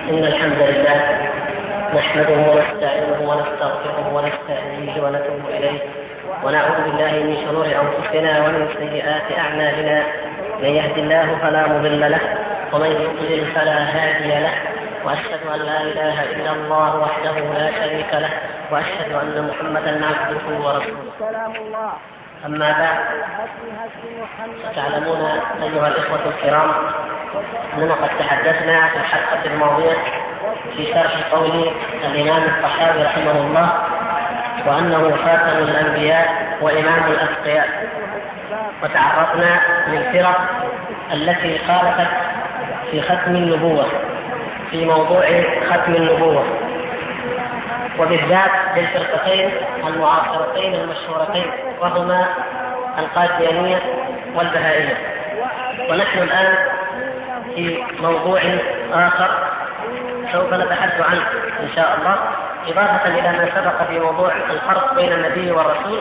إن الحمد لله نحمده ونستعينه ونستغفره ونستهديه ونتوب إليه ونعوذ بالله من شرور أنفسنا ومن سيئات أعمالنا. من يهد الله فلا مضل له ومن يضلل فلا هادي له، وأشهد أن لا إله إلا الله وحده لا شريك له، وأشهد أن محمدا عبده ورسوله. أما بعد، فتعلمون أيها الإخوة الكرام أننا قد تحدثنا في الحلقة الماضية في شرح قول الإمام الطحاوي رحمه الله وأنه خاتم الأنبياء وإمام الأتقياء، وتعرضنا للفرق التي خالفت في ختم النبوة، في موضوع ختم النبوة، وبالذات للفرقتين المعاصرتين المشهورتين وهما القاديانية والبهائية. ونحن الآن في موضوع آخر سوف نتحدث عنه إن شاء الله، إضافة إلى ما سبق في موضوع الفرق بين النبي والرسول،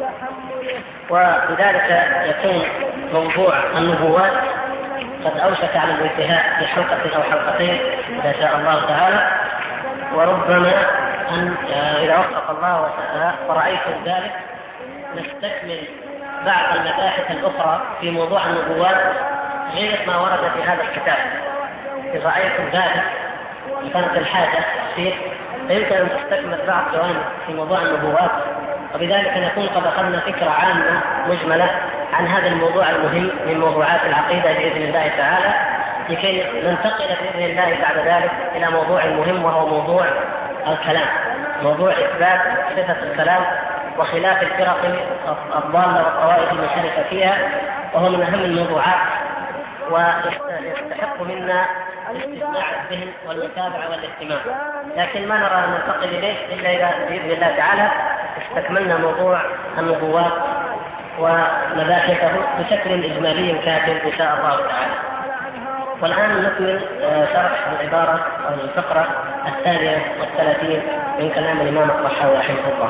وبذلك يكون موضوع النبوات قد أوشك على الانتهاء في حلقة أو حلقتين إذا شاء الله تعالى. وربما أن إذا وفق الله ورأيتم ذلك نستكمل بعض المباحث الأخرى في موضوع النبوات غير ما ورد في هذا الكتاب. إذا رأيتم ذلك كانت الحاجة فيه فيمكن أن تستكمل بعض جوانب في موضوع النبوات، وبذلك نكون قد أخذنا فكرة عامة مجملة عن هذا الموضوع المهم من موضوعات العقيدة بإذن الله تعالى، لكي ننتقل بإذن الله بعد ذلك إلى موضوع مهم وهو موضوع الكلام، موضوع إثبات صفة الكلام وخلاف الفرق الضالة والطوائف المنحرفة فيها، وهو من أهم الموضوعات ويستحق منا استجماع الذهن والمتابعة والاهتمام. لكن ما نرى أن ننتقل إليه إلا إذا بإذن الله تعالى استكملنا موضوع النبوات ومباحثه بشكل إجمالي كافٍ إن شاء الله تعالى. والآن نكمل شرح العبارة أو الفقرة 32 من كلام الإمام الطحاوي رحمه الله.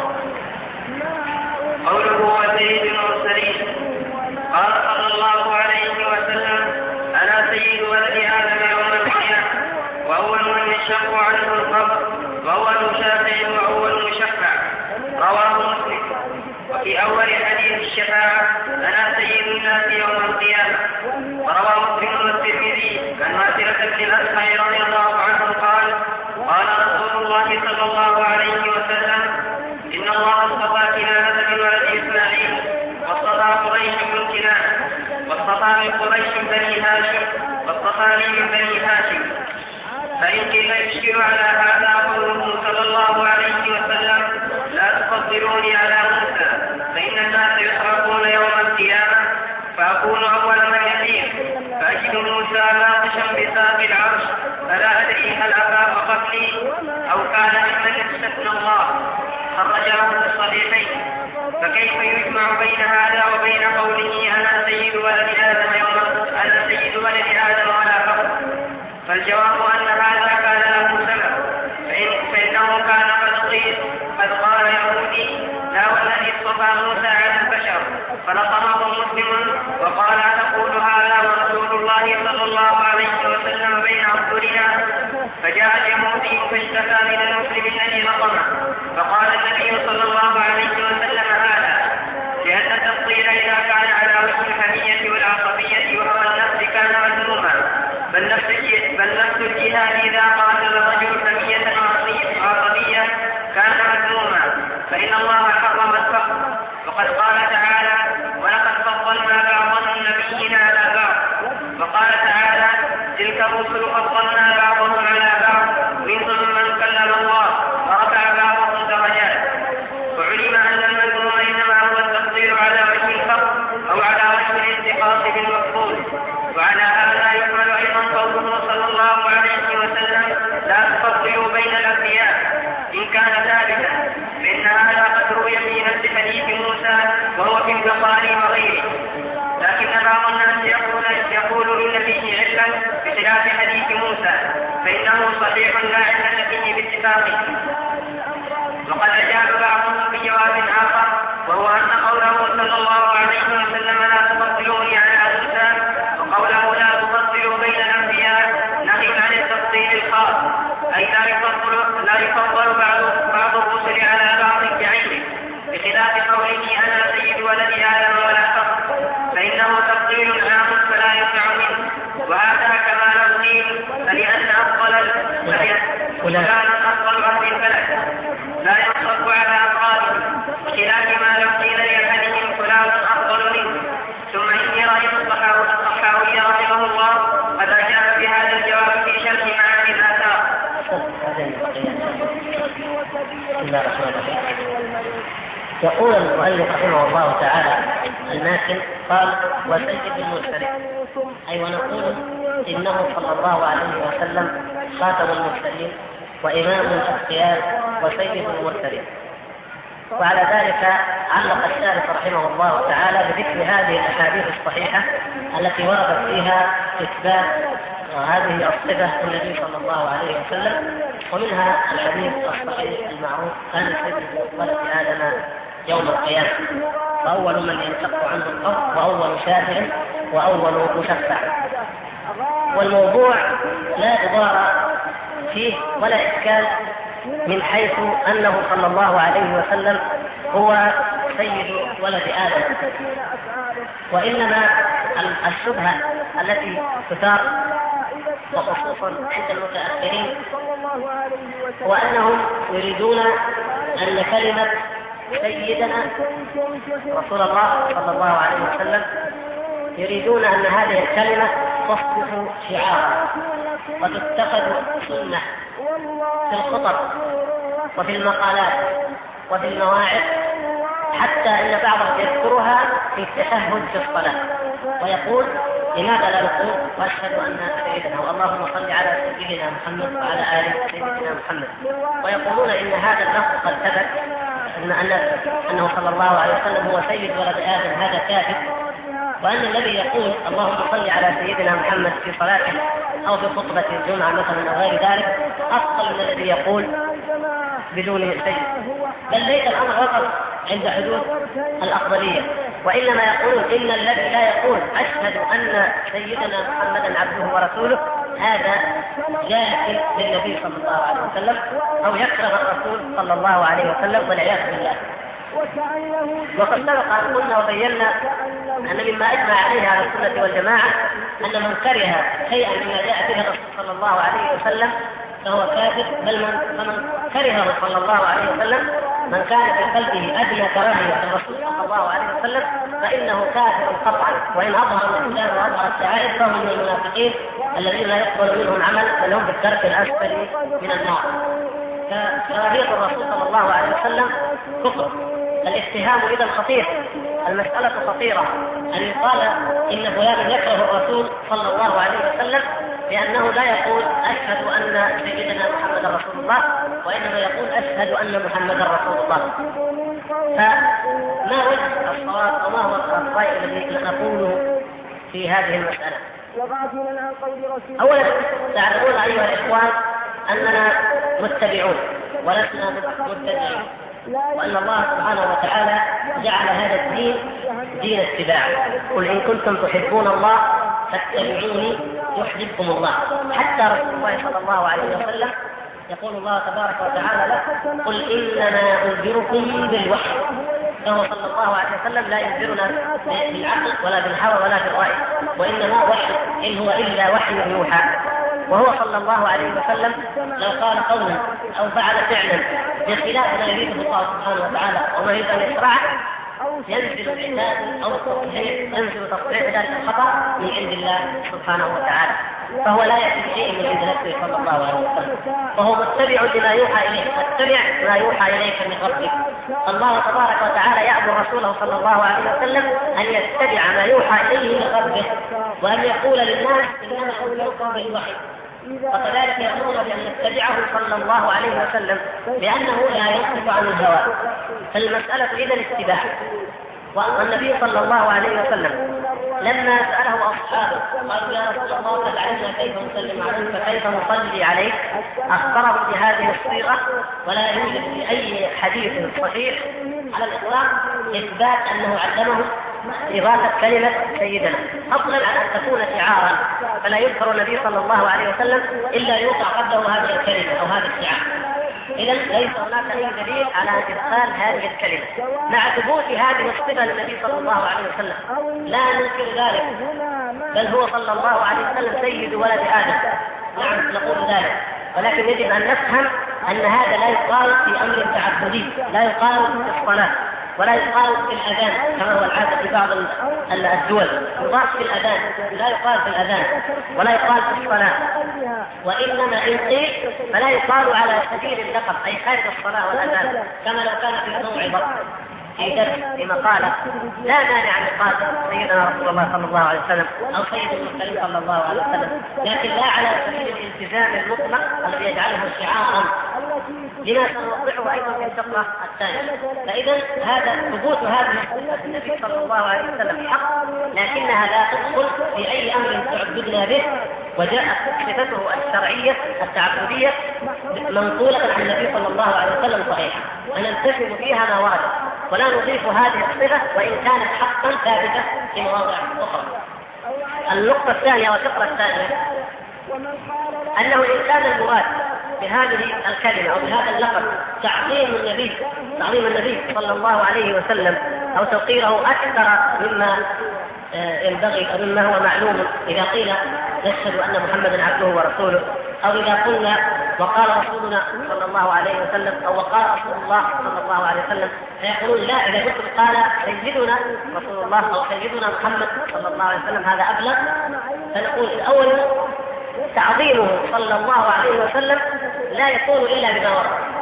قوله وسيد المرسلين. قال صلى الله عليه وسلم: أنا سيد ولد آدم يوم القيامة، وأول من يشق عنه القبر، وأول شافع وأول مشفع. رواه مسلم. وفي أول حديث الشفاعة: أنا سيد الناس يوم القيامة. وروى مسلم والترمذي عن ماسرة بن الأسقع رضي الله عنه قال: قال رسول الله صلى الله عليه وسلم: إن الله اصطفى كنانة من ولد إسماعيل، واصطفى قريش من كنانة، واصطفى من قريش بني هاشم، واصطفاني من بني هاشم. فإن قيل يشكل على هذا قوله صلى الله عليه وسلم: لا تفضلوني على موسى، فإن الناس يحرقون يوم القيامة، فأكون أول من يسير، فأجد موسى ناقشا بساق العرش، فلا أدري هل أفاق قبلي أو كان ممن يستثنى الله. خرجه في الصحيحين. فكيف يجمع بين هذا وبين قوله: أنا سيد ولد آدم أنا سيد ولد آدم ولا فخر؟ فالجواب أن هذا كان له سبب، فإنه كان قد قال يهودي: لا والذي اصطفى موسى على البشر، فنصره مسلم وقال: تقول هذا ورسول الله صلى الله عليه وسلم بين أرجلنا. فجاء اليهودي فاشتكى من المسلم الذي نصمه، فقال النبي صلى الله عليه وسلم: هذا لأن التفضيل إذا كان على وجه الحمية والعصبية وهو النفس كان مذموما، بل نفس الجهاد إذا قاتل الرجل حمية عصبية كان مذموما، فإن الله حرم الفقر. وقد قال تعالى: ولقد فضلنا بعض النبيين على بعض. وقال تعالى: تلك الرسل فضلنا بعضهم على بعض، منهم من كلم الله ورفع بعضهم درجات. وعلم أن المذموم إنما هو التفضيل على وجه الفقر أو على وجه الانتقاص بالمفضول. وعلى هذا يحمل أيضا قوله صلى الله عليه وسلم: لا تفضلوا بين الأنبياء، إن كان ثابتا، فإن هذا قد روي في نفس حديث موسى وهو في البخاري وغيره. لكن بعض الناس يقول إن فيه علة بخلاف حديث موسى، فإنه صحيح لا علة فيه باتفاقه. وقد أجاب بعضهم بجواب آخر، وهو أن قوله صلى الله عليه وسلم: لا تفضلوني على موسى، وقوله لا تفضلوا بين الأنبياء نهي عن التفضيل الخاص، يفضل بعض الرسل على بعض بعينه، بخلاف قوله أنا سيد ولد آدم ولا فخر، فإنه تفضيل عام فلا ينفع منه. وهذا كمال الدين، فلأن أفضل أهل البلد لا ينصب على أفضاله، بخلاف ما لو قيل لأحدهم فلان أفضل منه. ثم إني رأيت الطحاوي رحمه الله قد أجاب بهذا الجواب في شرح معاني الآثار. يقول المؤلف رحمه الله تعالى الماكن قال وسيد المرسلين، أي ونقول إنه صلى الله عليه وسلم خاتم المرسلين وإمام الأتقياء وسيد المرسلين. وعلى ذلك علق الشارح رحمه الله تعالى بذكر هذه الأحاديث الصحيحة التي وردت فيها إثبات هذه الصفة النبي صلى الله عليه وسلم، ومنها الحديث الصحيح المعروف كان سيد ولد آدم يوم القيامة، وأول من ينشق عنه الأرض وأول شافع وأول مشفع. والموضوع لا غبار فيه ولا إشكال من حيث أنه صلى الله عليه وسلم هو سيد ولد آدم، وإنما الشبهة التي تثار وخصوصا عند المتأخرين وأنهم يريدون أن كلمة سيدنا رسول الله صلى الله عليه وسلم يريدون أن هذه الكلمة تصبح شعارا وتتخذ سنة في الخطب وفي المقالات وفي المواعظ، حتى إن بعضهم يذكرها في التشهد في الصلاة ويقول لماذا لا نقول واشهد ان سيدنا واللهم صل على سيدنا محمد وعلى ال سيدنا محمد، ويقولون ان هذا اللفظ قد ثبت انه صلى الله عليه وسلم هو سيد ولد ادم، هذا كاذب، وان الذي يقول اللهم صل على سيدنا محمد في صلاته او في خطبه الجمعه مثلا او غير ذلك افضل من الذي يقول بدون سيد. بل ليس الامر فقط عند حدود الافضليه، وانما يقولون ان الذي لا يقول اشهد ان سيدنا محمدا عبده ورسوله هذا جاهل للنبي صلى الله عليه وسلم او يكره الرسول صلى الله عليه وسلم والعياذ بالله. وقد سبق ان قلنا وبينا ان مما اجمع عليه اهل السنه والجماعه ان من كره شيئا مما جاء به الرسول صلى الله عليه وسلم فهو كافر، بل فمن كرهه صلى الله عليه وسلم من كان في قلبه ادنى كراهيه الرسول صلى الله عليه وسلم فانه كافر قطعا، وان اظهر الاسلام واظهر الشعائر فهو من المنافقين الذين لا يقبل منهم عمل بل هم بالدرك الاسفل من النار. فكراهيه الرسول صلى الله عليه وسلم كفر. الاتهام اذا خطير، المساله خطيره ان يقال ان فلان يكره الرسول صلى الله عليه وسلم لأنه لا يقول أشهد أن سيدنا محمد رسول الله، وإنما يقول أشهد أن محمد رسول الله. فما وجه الصواب وما هو الرأي الذي نقوله في هذه المسألة؟ أولا تعلمون أيها الإخوان أننا متبعون ولسنا مبتدعين، وأن الله سبحانه وتعالى جعل هذا الدين دين اتباع. قل إن كنتم تحبون الله فاتبعوني يحببكم الله. حتى رسول الله صلى الله عليه وسلم يقول الله تبارك وتعالى له قل إنما أنذركم بالوحي، فهو صلى الله عليه وسلم لا ينذرنا بالعقل ولا بالهوى ولا بالرأي، وإنما وحي إن هو إلا وحي يوحى. وهو صلى الله عليه وسلم لو قال قولا أو فعل فعلا بخلاف ما يريده الله سبحانه وتعالى وما يريد أن يشرعه ينزل العتاب أو التصحيح، ينزل تصحيح ذلك الخطأ من عند الله سبحانه وتعالى، فهو لا يأتي بشيء من عند نفسه صلى الله عليه وسلم، وهو متبع لما يوحى إليه، اتبع ما يوحى إليك من ربك. الله تبارك وتعالى يأمر رسوله صلى الله عليه وسلم أن يتبع ما يوحى إليه من ربه، وأن يقول للناس إنما أنذركم بالوحي. وكذلك يأمرنا بأن نتبعه صلى الله عليه وسلم لأنه لا ينطق عن الهوى. فالمسألة إذا الاتباع. والنبي صلى الله عليه وسلم لما سأله أصحابه قالوا يا رسول الله قد علمنا كيف نسلم عليك فكيف نصلي عليك، أخبرهم بهذه الصيغة، ولا يوجد في أي حديث صحيح على الإطلاق إثبات أنه علمهم إضافة كلمة سيدنا، فضلا عن أن تكون شعارا، فلا يذكر النبي صلى الله عليه وسلم إلا يوقع قبله هذه الكلمة أو هذا الشعار. إذا ليس هناك أي دليل على إدخال هذه الكلمة مع ثبوت هذه الصفة للنبي صلى الله عليه وسلم، لا ننكر ذلك، بل هو صلى الله عليه وسلم سيد ولد آدم، نعم نقول ذلك، ولكن يجب أن نفهم أن هذا لا يقال في أمر تعبدي، لا يقال في الصلاة ولا يقال في الأذان كما هو العادة في بعض الدول، يضاف في الأذان، لا يقال في الأذان ولا يقال في الصلاة، وإنما إن قيل فلا يقال على سبيل اللقب أي خارج الصلاة والأذان، كما لو كان في موعظة في درس في مقالة لا مانع أن يقال سيدنا رسول الله صلى الله عليه وسلم أو سيد المرسلين صلى الله عليه وسلم، لكن لا على سبيل الالتزام المطلق الذي يجعله شعارا لما سنوضحه أيضا في الفقرة الثانية. فإذا هذا ثبوت هذه النبي صلى الله عليه وسلم حق، لكنها لا تدخل في أي أمر تعبدنا به، وجاءت صفته الشرعية التعبدية منقولة عن النبي صلى الله عليه وسلم صحيحة، فنلتزم فيها ما ورد ولا نضيف هذه الصفة وإن كانت حقا ثابتة في مواضع أخرى. النقطة الثانية والفقرة الثانية أنه إن كان المراد بهذه الكلمة أو بهذا اللقب تعظيم النبي صلى الله عليه وسلم أو توقيره أكثر مما ينبغي أو مما هو معلوم، إذا قيل نشهد أن محمدا عبده ورسوله، أو إذا قلنا وقال رسولنا صلى الله عليه وسلم أو وقال رسول الله صلى الله عليه وسلم، فيقولون لا، إذا قلت قال سيدنا رسول الله أو سيدنا محمد صلى الله عليه وسلم هذا أبلغ. فنقول الأول تعظيمه صلى الله عليه وسلم لا يكون إلا بما ورد،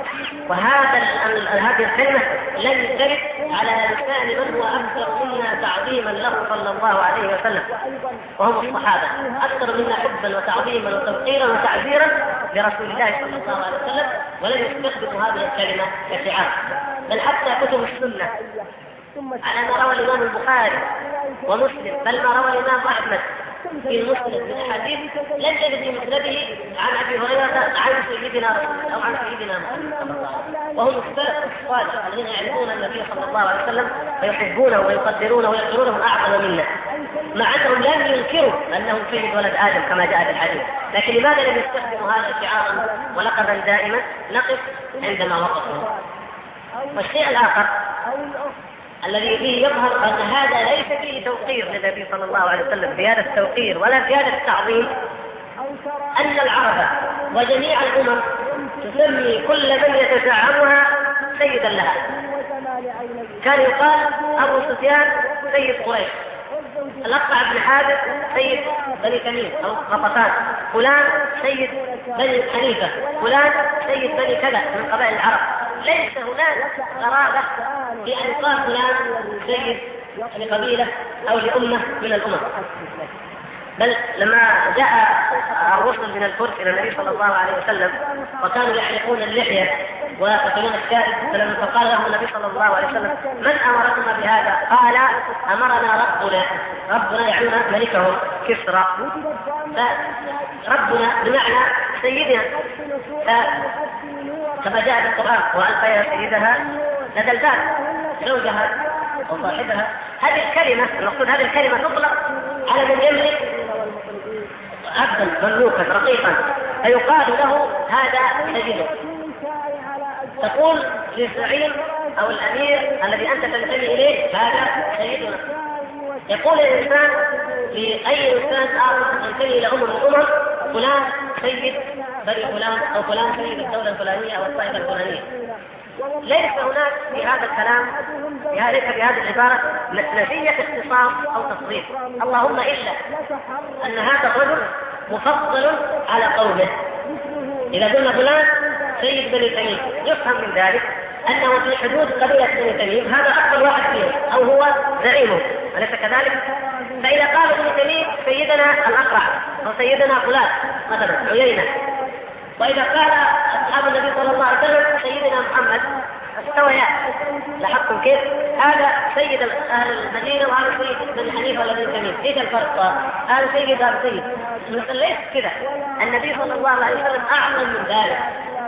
هذه الكلمة لن ترد على لسان من هو أكثر منا تعظيما له صلى الله عليه وسلم، وهم الصحابة أكثر منا حبا وتعظيما وتوقيرا وتعزيرا لرسول الله صلى الله عليه وسلم، ولم يستخدموا هذه الكلمة كشعار، بل حتى كتب السنة على ما روى الإمام البخاري ومسلم، بل ما روى الإمام أحمد في المسلم من الحديث لم يجد في مسنده عن أبي هريرة عن سيدنا رسول أو عن سيدنا محمد صلى الله عليه وسلم، وهم السلف الصالح الذين يعرفون النبي صلى الله عليه وسلم ويحبونه ويقدرونه ويقدرونه أعظم منا، مع أنهم لم ينكروا أنه سيد ولد آدم كما جاء في الحديث، لكن لماذا لم يستخدموا هذا شعارا ولقبا دائما؟ نقف عندما وقفوا. والشيء الآخر الذي فيه يظهر أن هذا ليس فيه توقير للنبي صلى الله عليه وسلم زيادة توقير ولا زيادة تعظيم، أن العرب وجميع الأمم تسمي كل من يتزعمها سيدا لها. كان يقال أبو سفيان سيد قريش، الأقطع بن حابس سيد بني تميم أو غطفان، فلان سيد بني حنيفة، فلان سيد بني كذا من قبائل العرب. ليس هناك غرابة في أن يقال فلان سيد لقبيلة أو لأمة من الأمم، بل لما جاء الرسل من الفرس إلى النبي صلى الله عليه وسلم وكانوا يحلقون اللحية ويقتلون الشارب، فلما قال لهم النبي صلى الله عليه وسلم من أمركم بهذا؟ قال أمرنا ربنا يعنون ملكهم كسرى، فربنا بمعنى سيدنا، كما جاء في القرآن وألقيها سيدها لدى الباب زوجها وصاحبها. هذه الكلمة المقصود هذه الكلمة تطلق على من يملك عبدا مملوكا رقيقا فيقال له هذا سيده. تقول للزعيم أو الأمير الذي أنت تنتمي إليه هذا سيدنا. يقول الإنسان لأي إنسان آخر ينتمي إلى أمم الأمم فلان سيد بني فلان أو فلان سيد الدولة الفلانية أو الطائفة الفلانية. ليس هناك في هذا الكلام ليس في هذه العبارة نفية اختصاص أو تصريف، اللهم إلا أن هذا الرجل مفضل على قومه. إذا قلنا فلان سيد بني تميم يفهم من ذلك أنه في حدود قبيلة بني تميم هذا أفضل واحد فيهم أو هو زعيمه، أليس كذلك؟ فإذا قال بني تميم سيدنا الأقرع أو سيدنا فلان مثلا عيينة، وإذا قال أصحاب النبي صلى الله عليه وسلم سيدنا محمد استويا، لاحظتم كيف؟ هذا سيد أهل المدينة وهذا سيد بن حنيفة ولا بن تميم، إيش الفرق؟ هذا سيد هذا سيد. ليس كذا، النبي صلى الله عليه وسلم أعظم من ذلك،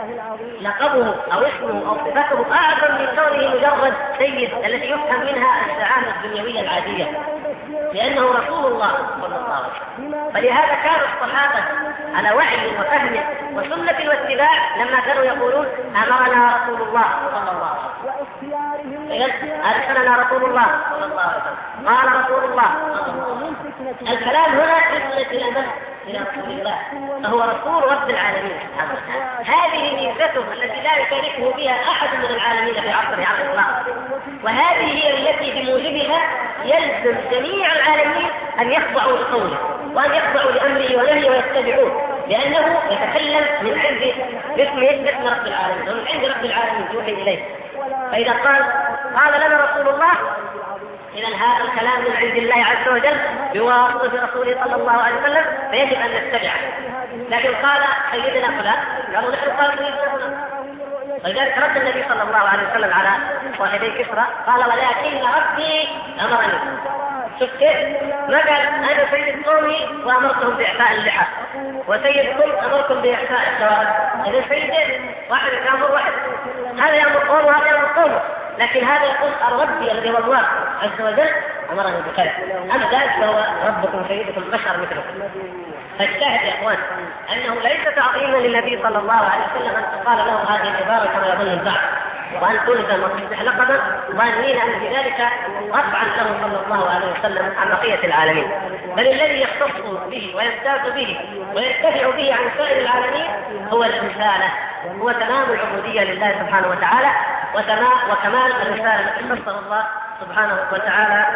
لقبه أو اسمه أو صفته أعظم من كونه مجرد سيد التي يفهم منها الشعائر الدنيوية العادية، لأنه رسول الله صلى الله عليه وسلم. فلهذا كان الصحابة على وعي وفهم وسنة واتباع لما كانوا يقولون أمرنا رسول الله صلى الله عليه وسلم، إذن أرسلنا رسول الله صلى الله عليه وسلم، قال رسول الله صلى الله عليه وسلم. الكلام هنا يصل إلى من؟ إلى رسول الله، فهو رسول رب العالمين سبحانه وتعالى. هذه ميزته التي لا يشاركه بها أحد من العالمين في عصره على الإطلاق، وهذه هي التي بموجبها يلزم جميع العالمين أن يخضعوا لقوله وأن يخضعوا لأمره ونهيه ويتبعوه، لأنه يتكلم من عند اسم رب العالمين ومن عند رب العالمين يوحي إليه. فإذا قال لنا رسول الله، إذا هذا الكلام من عند الله عز وجل بواسطة رسوله صلى الله عليه وسلم، فيجب أن نتبعه. لكن قال سيدنا فلان، قالوا نحن قال سيدنا فلان. ولذلك رد النبي صلى الله عليه وسلم على صاحبي كسرى قال ولكن ربي أمرني. شوف كيف؟ ما قال أنا سيد قومي وأمرتهم بإعفاء اللحى، وسيدكم أمركم بإعفاء الشوارب. إذا سيدين واحد يأمر واحد، هذا يأمر قومه وهذا يأمر قومه، لكن هذا يقول ربي الذي هو الله عز وجل أمرني بكذا، أما ذلك فهو ربكم سيدكم بشر مثلكم. فالشاهد يا إخوان أنه ليس تعظيما للنبي صلى الله عليه وسلم أن تقال له هذه العبارة كما يظن البعض، وأن تلزم وتصبح لقبا ظانين أن بذلك رفعا له صلى الله عليه وسلم عن بقية العالمين، بل الذي يختص به ويمتاز به ويرتفع به عن سائر العالمين هو الرسالة، هو تمام العبودية لله سبحانه وتعالى وكمال الرسالة التي خصه الله سبحانه وتعالى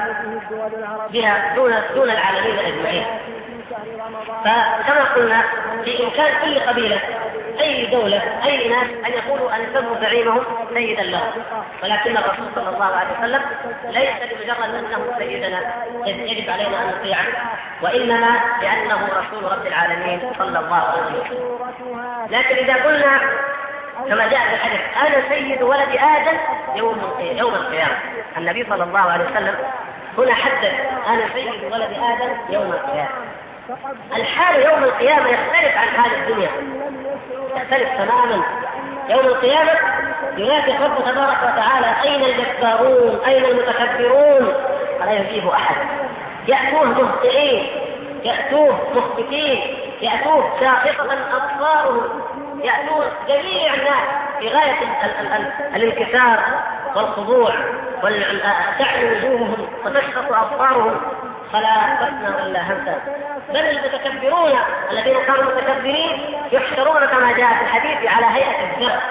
بها دون العالمين أجمعين. فكما قلنا في إمكان كل قبيلة أي دولة أي ناس أن يقولوا أن يسموا زعيمهم سيدا لهم، ولكن الرسول صلى الله عليه وسلم ليس بمجرد أنه سيدنا يجب علينا أن نطيعه، وإنما لأنه رسول رب العالمين صلى الله عليه وسلم. لكن إذا قلنا كما جاء في الحديث أنا سيد ولد آدم يوم القيامة، النبي صلى الله عليه وسلم هنا حدد أنا سيد ولد آدم يوم القيامة. الحال يوم القيامة يختلف عن حال الدنيا، يختلف تماما. يوم القيامة ينادي رب تبارك وتعالى أين الجبارون أين المتكبرون، فلا يجيب أحد. يأتوه مهطئين، يأتوه مخبتين، يأتوه شاخصة أبصارهم، يأتون جميع الناس في غاية الانكسار والخضوع وتعلو وجوههم وتشخص أبصارهم فلا تسمع إلا همسا. بل المتكبرون الذين كانوا متكبرين يحشرون كما جاء في الحديث على هيئة الذر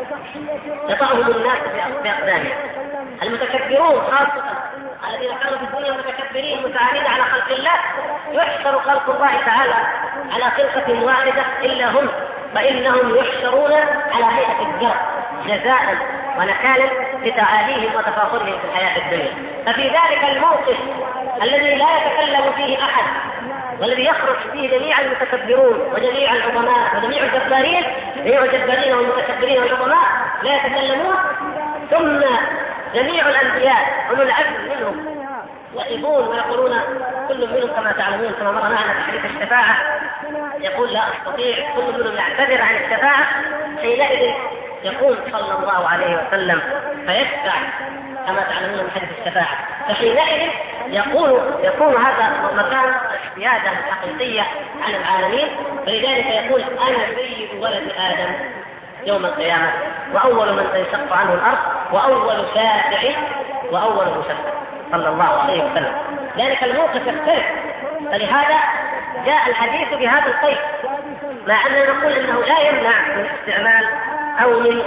يطعهم الناس بأقدامهم. المتكبرون خاصة الذين كانوا في الدنيا متكبرين متعالين على خلق الله يحشر خلق الله تعالى على خلقة واحدة إلا هم، فإنهم يحشرون على هيئة الذر جزاء ونكالا لتعاليهم وتفاخرهم في الحياة الدنيا. ففي ذلك الموقف الذي لا يتكلم فيه أحد والذي يخرج فيه جميع المتكبرون وجميع العظماء وجميع الجبارين، جميع الجبارين والمتكبرين والعظماء لا يتكلمون، ثم جميع الأنبياء أولو العزم منهم يئبون ويقولون كل منهم كما تعلمون كما مر معنا في حديث الشفاعة يقول لا أستطيع، كل منهم يعتذر عن الشفاعة. حينئذ يقول صلى الله عليه وسلم فيشفع كما تعلمون من حديث الشفاعة، فحينئذ يكون هذا مكان السيادة الحقيقية على العالمين. فلذلك يقول أنا سيد ولد آدم يوم القيامة، وأول من تنشق عنه الأرض وأول شافع وأول مشفع صلى الله عليه وسلم. ذلك الموقف يختلف، فلهذا جاء الحديث بهذا القيد، مع أننا نقول أنه لا يمنع من استعمال أو من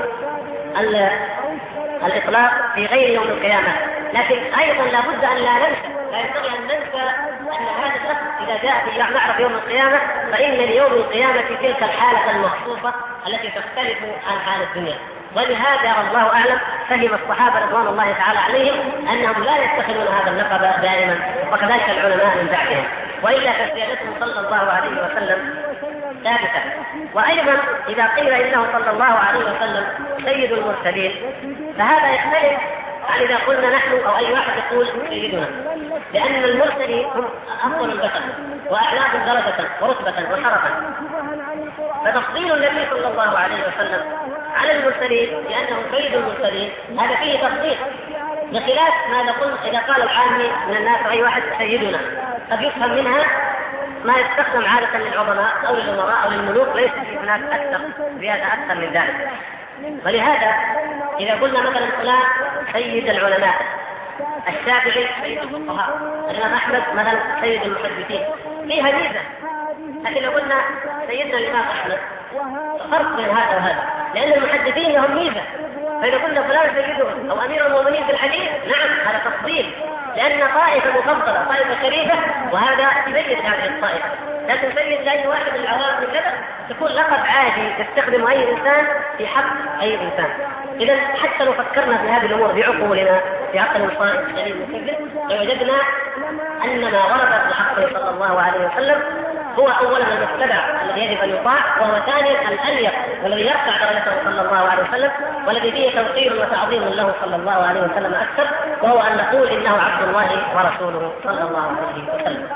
الإطلاق في غير يوم القيامة، لكن أيضا لابد أن لا ينبغي أن ننسى أن هذا الشخص إذا جاء في نعرف يوم القيامة فإن ليوم القيامة تلك الحالة المخصوصة التي تختلف عن حال الدنيا. ولهذا الله أعلم فهم الصحابة رضوان الله تعالى عليهم أنهم لا يتخذون هذا اللقب دائما، وكذلك العلماء من بعدهم، وإلا فسيادته صلى الله عليه وسلم ثابتة. وأيضا إذا قيل إنه صلى الله عليه وسلم سيد المرسلين فهذا يختلف عن إذا قلنا نحن أو أي واحد يقول سيدنا، لأن المرسلين هم أفضل البشر وأعلاهم درجة ورتبة وشرفا، فتفضيل النبي صلى الله عليه وسلم على المرسلين لأنه سيد المرسلين هذا فيه تفضيل، بخلاف ما نقول إذا قال العامي من الناس أي واحد سيدنا، قد يفهم منها ما يستخدم عادة للعظماء أو للأمراء أو للملوك، ليس في هناك أكثر زيادة أكثر من ذلك. ولهذا إذا قلنا مثلا فلان سيد العلماء، الشافعي سيد الفقهاء، الإمام أحمد مثلا سيد المحدثين، فيها ميزة. لكن لو قلنا سيدنا الإمام أحمد فرق بين هذا وهذا، لأن المحدثين لهم ميزة. فإذا قلنا فلان سيدهم أو أمير المؤمنين في الحديث، نعم هذا تفضيل، لأن طائفة مفضلة، طائفة شريفة، وهذا سيد هذه الطائفة. لكن سيد لأي واحد من العوام من كذا تكون لقب عادي يستخدم أي إنسان في حق أي إنسان. إذا حتى لو فكرنا في هذه الأمور بعقولنا في عقل صائب سليم مكذب، لوجدنا أن ما ورد في حقه صلى الله عليه وسلم هو أولا المتبع الذي يجب أن يطاع، وهو ثانيا الأليق والذي يرفع درجته صلى الله عليه وسلم، والذي فيه توقير وتعظيم له صلى الله عليه وسلم أكثر، وهو أن نقول إنه عبد الله ورسوله صلى الله عليه وسلم.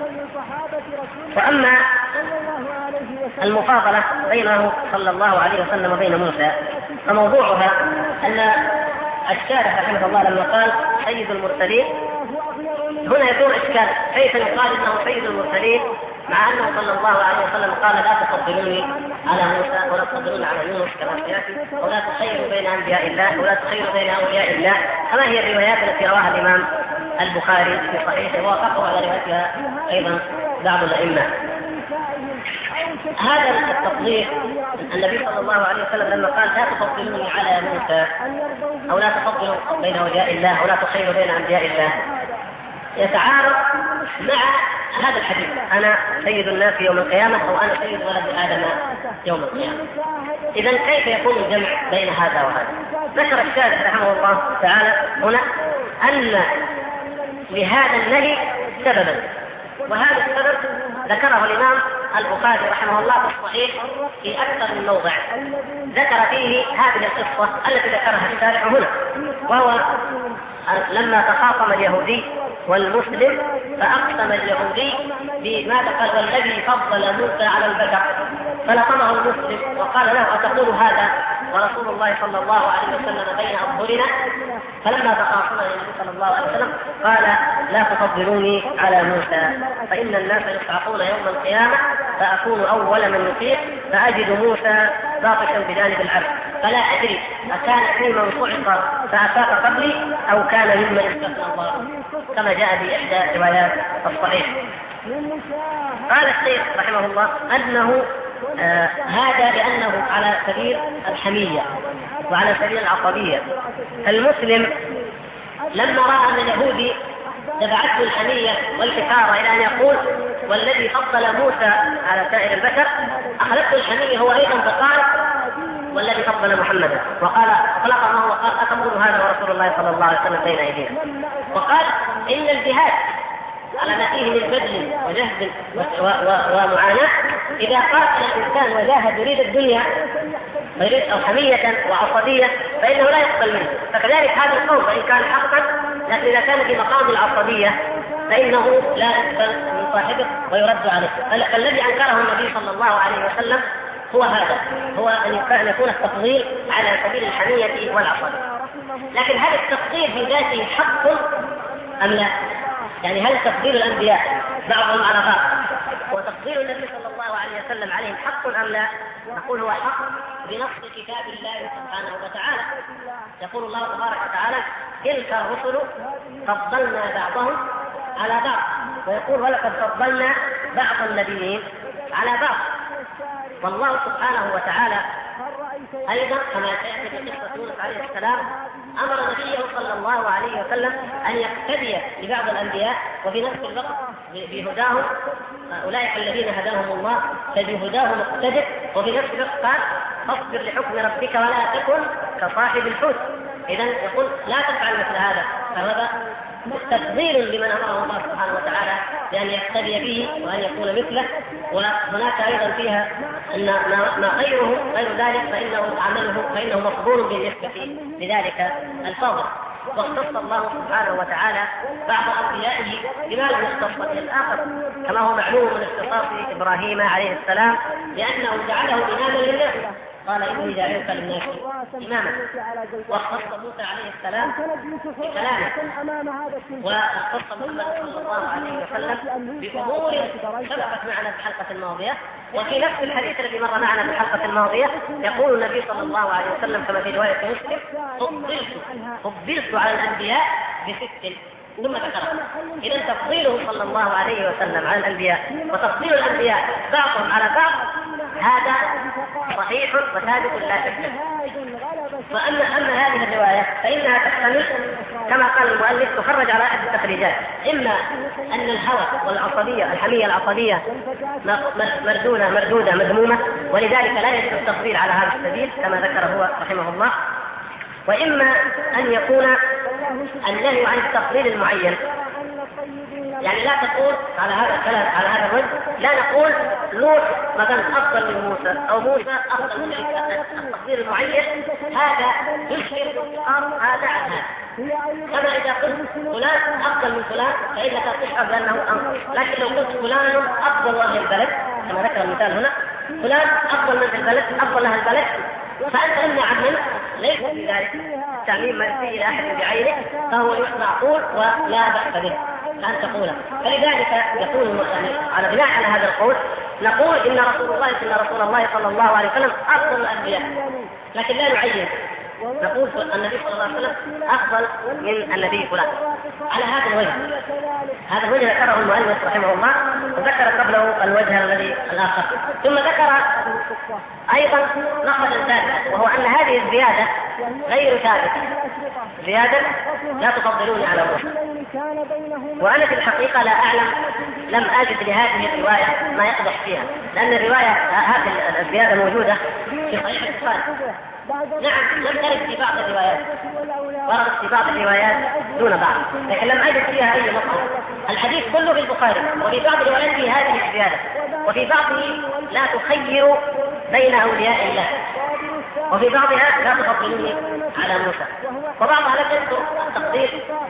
وأما المفاضلة بينه صلى الله عليه وسلم وبين موسى فموضوعها أن الشارح رحمه الله لما قال سيد المرسلين هنا يكون إشكال، كيف يقال إنه سيد المرسلين مع أنه صلى الله عليه وسلم قال لا تفضلوني على موسى ولا تفضلوني على يونس كما سيأتي، ولا تخيروا بين أنبياء الله ولا تخيروا بين أولياء الله، كما هي الروايات التي رواها الإمام البخاري في صحيحه ووافقه على روايتها أيضا بعض الأئمة. هذا التفضيل النبي صلى الله عليه وسلم لما قال لا تفضلوني على موسى أو لا تفضلوا بين أولياء الله أو لا تخيروا بين أنبياء الله يتعارض مع هذا الحديث أنا سيد الناس يوم القيامة أو أنا سيد ولد آدم يوم القيامة. إذا كيف يكون الجمع بين هذا وهذا؟ ذكر الشارح رحمه الله تعالى هنا أن لهذا النهي سببا، وهذا السبب ذكره الإمام البخاري رحمه الله في الصحيح في أكثر من موضع، ذكر فيه هذه القصة التي ذكرها الشارح هنا، وهو لما تخاصم اليهودي والمسلم فأقسم اليهودي بماذا قال والذي فضل موسى على البشر، فلطمه المسلم وقال له أتقول هذا ورسول الله صلى الله عليه وسلم بين أظهرنا؟ فلما تخاصم النبي صلى الله عليه وسلم قال لا تفضلوني على موسى فإن الناس يصعقون يوم القيامة فأكون أول من يطيع فأجد موسى باطشا بجانب العرش فلا أدري أكان في من صعق فأفاق قبلي أو كان ممن استثنى الله، كما جاء في إحدى روايات الصحيح. قال الشيخ رحمه الله أنه هذا لأنه على سبيل الحمية وعلى سبيل العصبية. المسلم لما رأى أن اليهودي دفعته الحمية والحكارة إلى أن يقول والذي فضل موسى على سائر البشر، أخذته الحمية هو أيضا فقال والذي فضل محمدا، وقال خلقه وقال أتقول هذا ورسول الله صلى الله عليه وسلم بين أيدينا، وقال إن الجهاد على ما فيه من بذل وجهد ومعاناة إذا قاتل الإنسان وجاهد يريد الدنيا ويريد أو حمية وعصبية فإنه لا يقبل منه. فكذلك هذا القول وإن كان حقا، لكن إذا كان في مقام العصبية فإنه لا يقبل من صاحبه ويرد عليه. فالذي أنكره النبي صلى الله عليه وسلم هو هذا، هو أن يكون التفضيل على سبيل الحمية والعصبية. لكن هل التفضيل في ذاته حق أم لا؟ يعني هل تفضيل الأنبياء بعضهم على بعض وتفضيل النبي صلى الله عليه وسلم عليهم حق أم لا؟ نقول هو حق بنص كتاب الله سبحانه وتعالى. يقول الله تبارك وتعالى تلك الرسل فضلنا بعضهم على بعض، ويقول ولقد فضلنا بعض النبيين على بعض. والله سبحانه وتعالى أيضا كما سيأتي في قصة يونس عليه السلام أمر نبيه صلى الله عليه وسلم أن يقتدي ببعض الأنبياء وفي نفس الوقت بهداهم، أولئك الذين هداهم الله فبهداهم اقتدر، وفي نفس الوقت قال فاصبر لحكم ربك ولا تكن كصاحب الحوت. إذن يقول لا تفعل مثل هذا، فهذا تفضيل لمن أمره الله سبحانه وتعالى بأن يقتدي به وأن يكون مثله. وهناك أيضا فيها أن ما غيره غير ذلك فإنه عمله فإنه مقبول بالنسبة لذلك الفاضل. واختص الله سبحانه وتعالى بعض أنبيائه بما لم يختص به الآخر، كما هو معلوم من اختصاص إبراهيم عليه السلام لأنه جعله إماما للناس، قال إني جعلك للناس إماما. واختص موسى عليه السلام بكلامه، واختص محمد صلى الله عليه وسلم بأمور سبقت معنا في الحلقة الماضية. وفي نفس الحديث الذي مر معنا في الحلقة الماضية يقول النبي صلى الله عليه وسلم كما في رواية مسلم: فضلت على الأنبياء ب6، ثم ذكرها. إذا تفضيله صلى الله عليه وسلم على الأنبياء وتفضيل الأنبياء بعضهم على بعض هذا صحيح وثابت لا شك. أما هذه الرواية فإنها تحتمل كما قال المؤلف تخرج على أحد التخريجات: إما أن الهوى والعصبية الحمية العصبية مردودة مذمومة ولذلك لا يجوز التفضيل على هذا السبيل كما ذكر هو رحمه الله، وإما أن يكون النهي عن التفضيل المعين. يعني لا تقول على هذا الكلام على هذا الوجه، لا نقول نوح مثلا أفضل من موسى أو موسى أفضل من عيسى. التفضيل المعين هذا يشكل هذا عن هذا. كما إذا قلت فلان أفضل من فلان فإنك تشعر بأنه أفضل، لكن لو قلت فلان أفضل أهل البلد كما ذكر المثال هنا، فلان أفضل من البلد أفضل أهل البلد، فأنت إن عمل ليس في ذلك تعميم مرسي إلى أحد بعينه، فهو معقول ولا بأس به أن تقوله. فلذلك يقول يعني على بناء على هذا القول نقول إن رسول الله صلى الله عليه وسلم أفضل الأنبياء، لكن لا نعين نقول النبي صلى الله عليه وسلم أفضل من النبي فلان على هذا الوجه. هذا الوجه ذكره المؤلف رحمه الله، وذكر قبله الوجه الذي الآخر، ثم ذكر أيضا نقطة ثالثة، وهو أن هذه الزيادة غير ثابتة، زيادة لا تفضلوني على موسى. وأنا في الحقيقة لا أعلم، لم أجد لهذه الرواية ما يقدح فيها، لأن الرواية هذه الزيادة موجودة في صحيح البخاري. نعم لم ترد في بعض الروايات، وردت في بعض الروايات دون بعض، لكن لم أجد فيها أي مطلب. الحديث كله في البخاري، وفي بعض الروايات في هذه الزيادة، وفي بعضه لا تخير بين أولياء الله، وفي بعضها لا تفضلوني على موسى، وبعضها لا تذكر التفضيل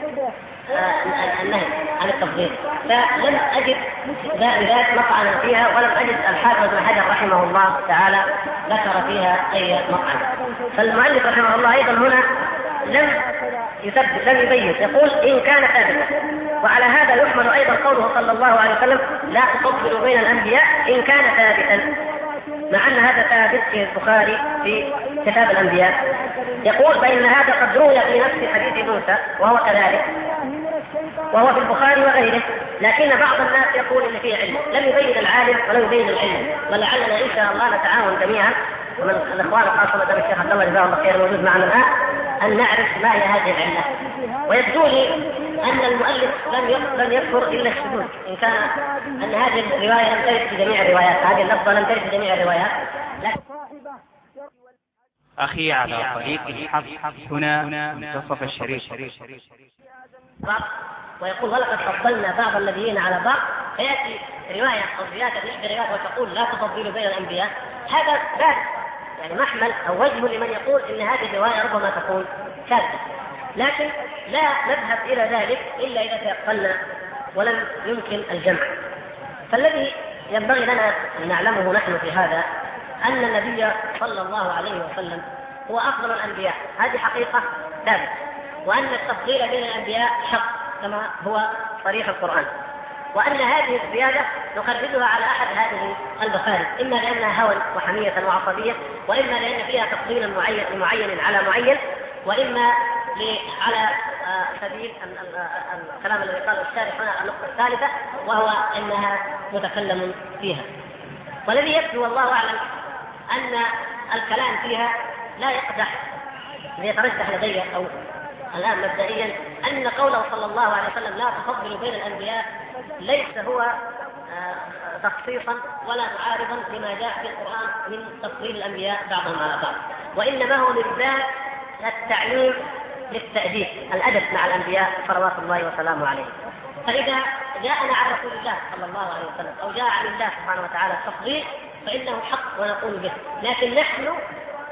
النهي عن التفضيل. فلم أجد ذات مطعنا فيها، ولم أجد الحافظ بن حجر رحمه الله تعالى ذكر فيها أي مطعن. فالمؤلف رحمه الله أيضا هنا لم يبين، يقول إن كان ثابتا. وعلى هذا يحمل أيضا قوله صلى الله عليه وسلم لا تفضلوا بين الأنبياء إن كان ثابتا، مع أن هذا ثابت في البخاري في كتاب الأنبياء. يقول فإن هذا قد روي في نفس حديث موسى وهو كذلك، وهو في البخاري وغيره، لكن بعض الناس يقول إن فيه علم، لم يبين العالم ولم يبين العلم. ولعلنا إن شاء الله نتعاون جميعا ومن الإخوان خاصة دام الشيخ عبد الله جزاه الله خير موجود معنا الآن أن نعرف ما هي هذه العلة. ويبدو لي أن المؤلف لم يذكر إلا الشذوذ، إن كان أن هذه الرواية لم ترد في جميع الروايات، هذه اللفظة لم ترد في جميع الروايات. أخي على طريق الحق هنا منتصف الشريف. ويقول ولقد فضلنا بعض النبيين على بعض، فيأتي رواية أو زيادة من إحدى الروايات وتقول لا تفضلوا بين الأنبياء. هذا باب يعني محمل أو وجه لمن يقول إن هذه الرواية ربما تكون كاذبة، لكن لا نذهب إلى ذلك إلا إذا تيقنا ولم يمكن الجمع. فالذي ينبغي لنا أن نعلمه نحن في هذا أن النبي صلى الله عليه وسلم هو أفضل الأنبياء، هذه حقيقة ثابتة، وأن التفضيل بين الأنبياء حق كما هو صريح القرآن، وأن هذه الزيادة نخرجها على أحد هذه البخاري، إما لأنها هوى وحمية وعصبية، وإما لأن فيها تفضيل معين على معين، وإما على سبيل الكلام الذي قاله الشارح هنا النقطة الثالثة، وهو أنها متكلم فيها. والذي يبدو والله أعلم أن الكلام فيها لا يقدح، ليترجح لدي أو الآن مبدئيا أن قوله صلى الله عليه وسلم لا تفضلوا بين الأنبياء ليس هو تخصيصا ولا معارضا لما جاء في القرآن من تفضيل الأنبياء بعضهم على بعض، وإنما هو من باب التعليم للتأديب، الأدب مع الأنبياء صلوات الله وسلامه عليه. فإذا جاءنا عن رسول الله صلى الله عليه وسلم أو جاء عن الله سبحانه وتعالى التفضيل فإنه حق ونقول به، لكن نحن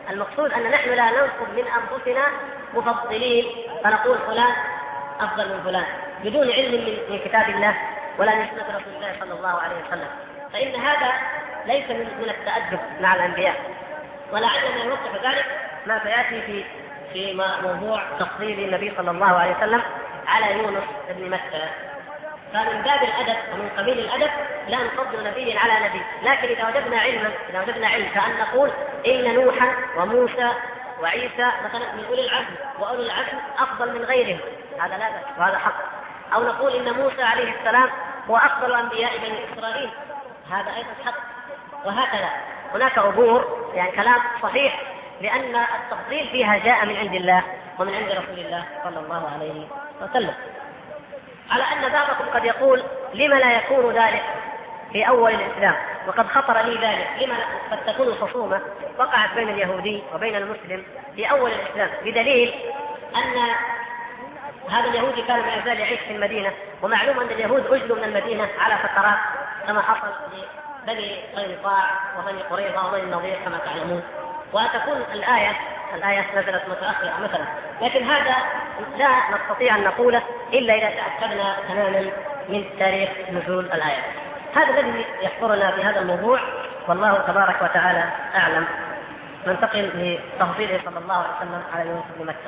المقصود أن نحن لا ننقل من أنفسنا مفضلين فنقول فلان أفضل من فلان بدون علم من كتاب الله ولا من سنة رسول الله صلى الله عليه وسلم، فإن هذا ليس من التأدب مع الأنبياء. ولعلنا يوضح ذلك ما سيأتي في موضوع تفضيل النبي صلى الله عليه وسلم على يونس بن متى. فمن باب الأدب ومن قبيل الأدب لا نفضل نبيا على نبي، لكن إذا وجدنا علم كأن نقول إن نوحا وموسى وعيسى مثلا من أولي العزم وأولي العزم أفضل من غيرهم، هذا لا بأس وهذا حق. أو نقول إن موسى عليه السلام هو أفضل أنبياء بني إسرائيل، هذا أيضا حق. وهكذا هناك عبور يعني كلام صحيح، لأن التفضيل فيها جاء من عند الله ومن عند رسول الله صلى الله عليه وسلم. على أن بعضكم قد يقول لما لا يكون ذلك في أول الإسلام، وقد خطر لي ذلك، لما قد تكون خصومة وقعت بين اليهودي وبين المسلم في أول الإسلام، بدليل أن هذا اليهودي كان ما يزال يعيش في المدينة، ومعلوم أن اليهود أجلوا من المدينة على فترات كما حصل لبني قينقاع وبني قريظة وبني النضير كما تعلمون، وتكون الآية نزلت متأخرة مثلا، لكن هذا لا نستطيع أن نقوله إلا إذا تأكدنا تماما من تاريخ نزول الآية. هذا الذي يحضرنا في هذا الموضوع، والله تبارك وتعالى أعلم. ننتقل لتفضيله صلى الله عليه وسلم على يونس بن متى.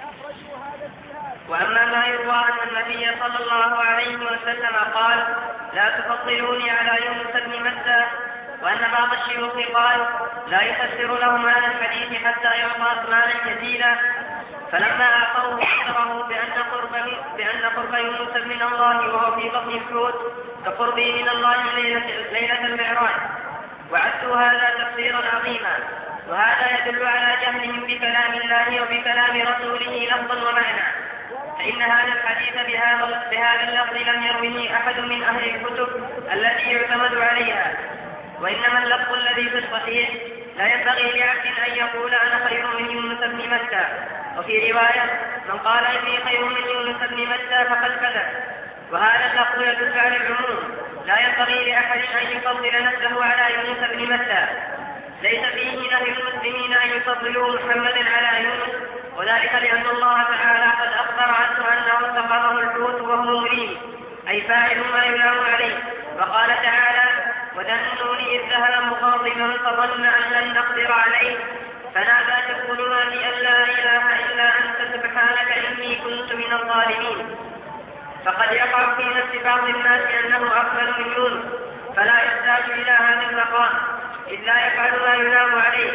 وأما ما يروى أن النبي صلى الله عليه وسلم قال لا تفضلوني على يونس بن متى، وأن بعض الشيوخ قال لا يفسر لهم هذا الحديث حتى يعطى أثمانا جزيلا، فلما أعطوه أخبره بأن قرب يونس من الله وهو في بطن الحوت كقربه من الله ليلة المعراج، وعدوا هذا تفسيرا عظيما. وهذا يدل على جهلهم بكلام الله وبكلام رسوله لفظا ومعنى، فإن هذا الحديث بهذا اللفظ لم يروه أحد من أهل الكتب التي يعتمد عليها، وإنما اللفظ الذي في الصحيح لا ينبغي لعبد أن يقول أنا خير من يونس بن متى. وفي رواية من قال إني خير من يونس بن متى فقد كذب، وهذا اللفظ يدل على العموم، لا ينبغي لأحد أن يفضل نفسه على يونس بن متى. ليس فيه نهي المسلمين أن يفضلوا محمدا على يونس، وذلك لأن الله تعالى قد أخبر عنه أنه سقطه الحوت وهو مريم، أي فاعل ما يلام عليه. وقال تعالى وذا النون إذ ذهب مخاطبا فظن أن لن نقدر عليه فنادى في الظلمات أن لا إله إلا أنت سبحانك إني كنت من الظالمين. فقد يقع في نفس بعض الناس أنه أفضل من يونس، فلا يحتاج إلى هذا المقام إذ لا يفعل ما يلام عليه.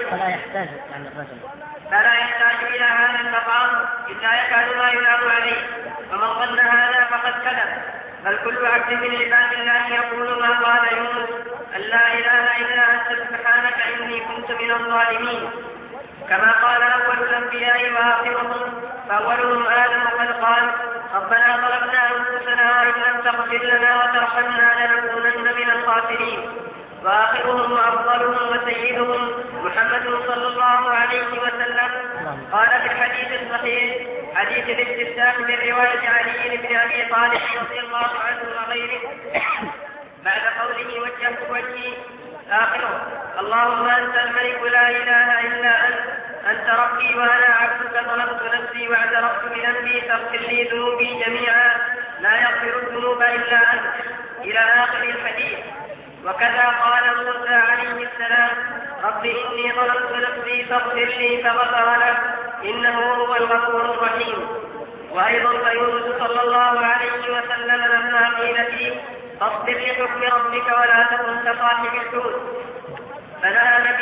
فلا يحتاج إلى هذا المقام إذ لا يفعل ما يلام عليه. ومن ظن هذا فقد كذب، بل كل عبد من عباد الله يقول ما قال يونس أن لا إله إلا أنت سبحانك إني كنت من الظالمين، كما قال أول الأنبياء وآخرهم، فأولهم آدم قد قال ربنا ظلمنا أنفسنا وإن لم تغفر لنا وترحمنا لنكونن من الخاسرين، وآخرهم وأفضلهم وسيدهم محمد صلى الله عليه وسلم قال في الحديث الصحيح حديث الاستفتاح من رواية علي بن أبي طالب رضي الله عنه وغيره بعد قوله وجهت وجهي آخره اللهم أنت الملك لا إله إلا أنت ربي وأنا عبدك ظلمت نفسي واعترفت بذنبي فاغفر لي ذنوبي جميعا لا يغفر الذنوب إلا أنت إلى آخر الحديث. وكذا قال موسى عليه السلام رب إني ظلمت نفسي فاغفر لي فغفر له إنه هو الغفور الرحيم. وأيضا فيونس صلى الله عليه وسلم لما قيل فيه فاصبر لحكم ربك ولا تكن كصاحب الحوت فنهى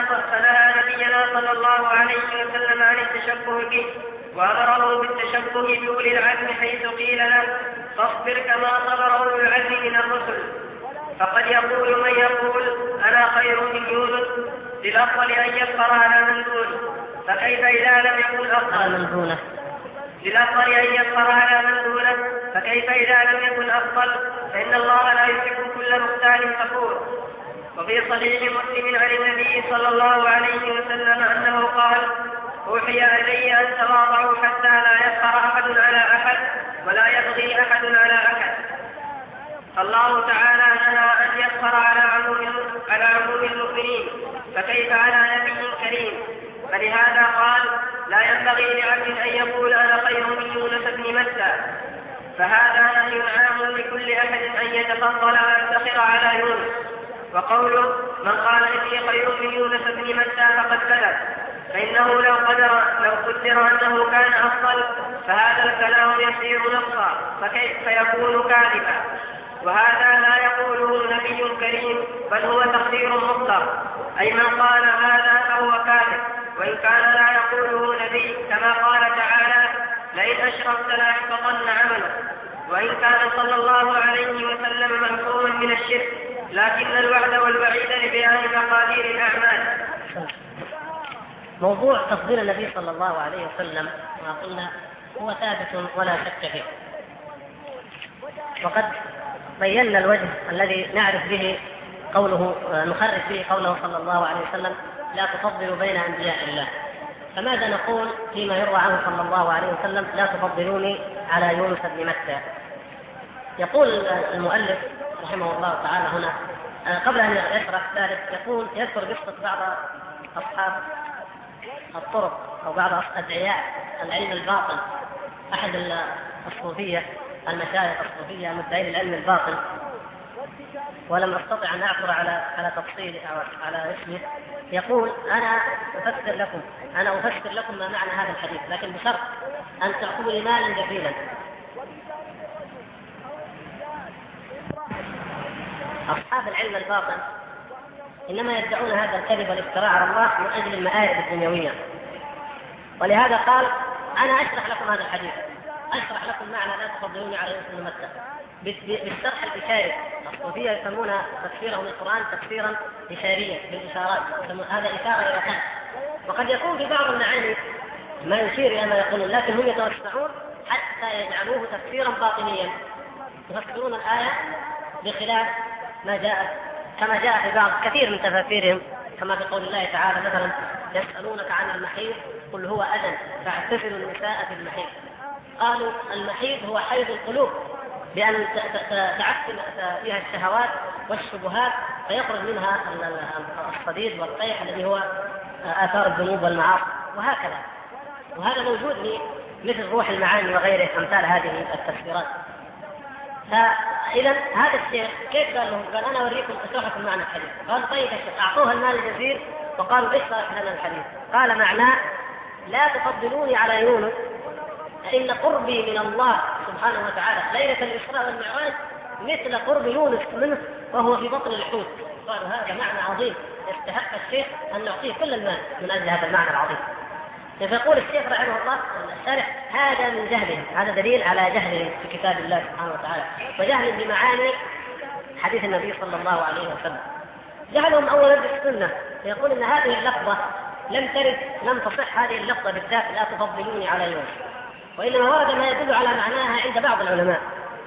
نبينا صلى الله عليه وسلم عن التشبه به، وأمره بالتشبه بأولي العزم حيث قيل له فاصبر كما صبر أولو العزم من الرسل. فقد يقول من يقول أنا خير من يونس للأفضل أن يفخر على من دونه، فكيف إذا لم يكن أفضل للأفضل أن يفخر على من دونه، فكيف إذا لم يكن أفضل، فإن الله لا يحب كل مختال فخور. وفي صحيح مسلم عن النبي صلى الله عليه وسلم أنه قال أوحي إلي أن تواضعوا حتى لا يفخر أحد على أحد ولا يبغي أحد على أحد. الله تعالى نهى أن يفخر على عموم المؤمنين، فكيف على نبي كريم؟ فلهذا قال: لا ينبغي لعبد أن يقول أنا خير من يونس بن متى. فهذا نهي عام لكل أحد أن يتفضل ويفتخر على يونس. وقوله: من قال إني خير من يونس بن متى فقد كذب، فإنه لو قدر أنه كان أفضل فهذا الكلام يصير نقصا، فكيف يكون كاذبا؟ وهذا لا يقوله نبي كريم، بل هو تقدير مطلق، أي من قال هذا فهو كاذب، وإن كان لا يقوله نبي، كما قال تعالى: لئن أشركت ليحبطن عملك. وإن كان صلى الله عليه وسلم معصوما من الشرك، لكن الوعد والوعيد لبيان مقادير الأعمال. موضوع تفضيل النبي صلى الله عليه وسلم ما قلنا هو ثابت ولا شك فيه، وقد بينا الوجه الذي نعرف به قوله نخرج به قوله صلى الله عليه وسلم: لا تفضلوا بين أنبياء الله. فماذا نقول فيما يروى عنه صلى الله عليه وسلم: لا تفضلوني على يونس بن متى؟ يقول المؤلف رحمه الله تعالى هنا قبل أن يشرح ذلك، يقول يذكر قصة بعض أصحاب الطرق أو بعض أدعياء العلم الباطن، أحد الصوفية المشايخ الصوفية المدعين العلم الباطن، ولم أستطع أن أعثر على تفصيله أو على اسمه. يقول: أنا أفسر لكم ما معنى هذا الحديث، لكن بشرط أن تعطوا لي مالا جزيلا. أصحاب العلم الباطن إنما يدعون هذا الكذب والافتراء على الله من أجل المآرب الدنيوية، ولهذا قال: أنا أشرح لكم هذا الحديث، أشرح لكم معنى لا تفضلوني على يونس بن متى بالشرح الإشاري. الصوفية يسمون تفسيرهم القرآن تفسيرا إشاريا بالإشارات، هذا إشارة إلى كذا. وقد يكون في بعض المعاني ما يشير إلى ما يقولون، لكن هم يتوسعون حتى يجعلوه تفسيرا باطنيا، يفسرون الآية بخلاف ما جاء، كما جاء في بعض كثير من تفاسيرهم، كما في قول الله تعالى مثلا: يسألونك عن المحيض قل هو أذى فاعتزلوا النساء في المحيض. قالوا المحيض هو حيض القلوب، بأن تعفن فيها الشهوات والشبهات فيخرج منها الصديد والقيح الذي هو آثار الذنوب والمعاصي، وهكذا. وهذا موجود في مثل روح المعاني وغيره أمثال هذه التفسيرات. فإذا هذا الشيخ كيف قال لهم؟ قال: أنا أوريكم أشرح لكم معنى الحديث. قال: طيب يا شيخ. أعطوها المال الجزيل وقالوا: اشرح لنا الحديث. قال: معناه لا تفضلوني على يونس، فإن قربي من الله سبحانه وتعالى ليلة الإسراء والمعراج مثل قرب يونس منه وهو في بطن الحوت. قالوا: هذا معنى عظيم يستحق الشيخ أن نعطيه كل المال من أجل هذا المعنى العظيم. فيقول الشيخ رحمه الله الشارح: هذا من جهلهم، هذا دليل على جهلهم في كتاب الله سبحانه وتعالى، وجهل بمعاني حديث النبي صلى الله عليه وسلم. جهلهم أولا بالسنة، يقول إن هذه اللفظة لم تصح هذه اللفظة بالذات لا تفضلوني على يونس، وإنما ورد ما يدل على معناها عند بعض العلماء.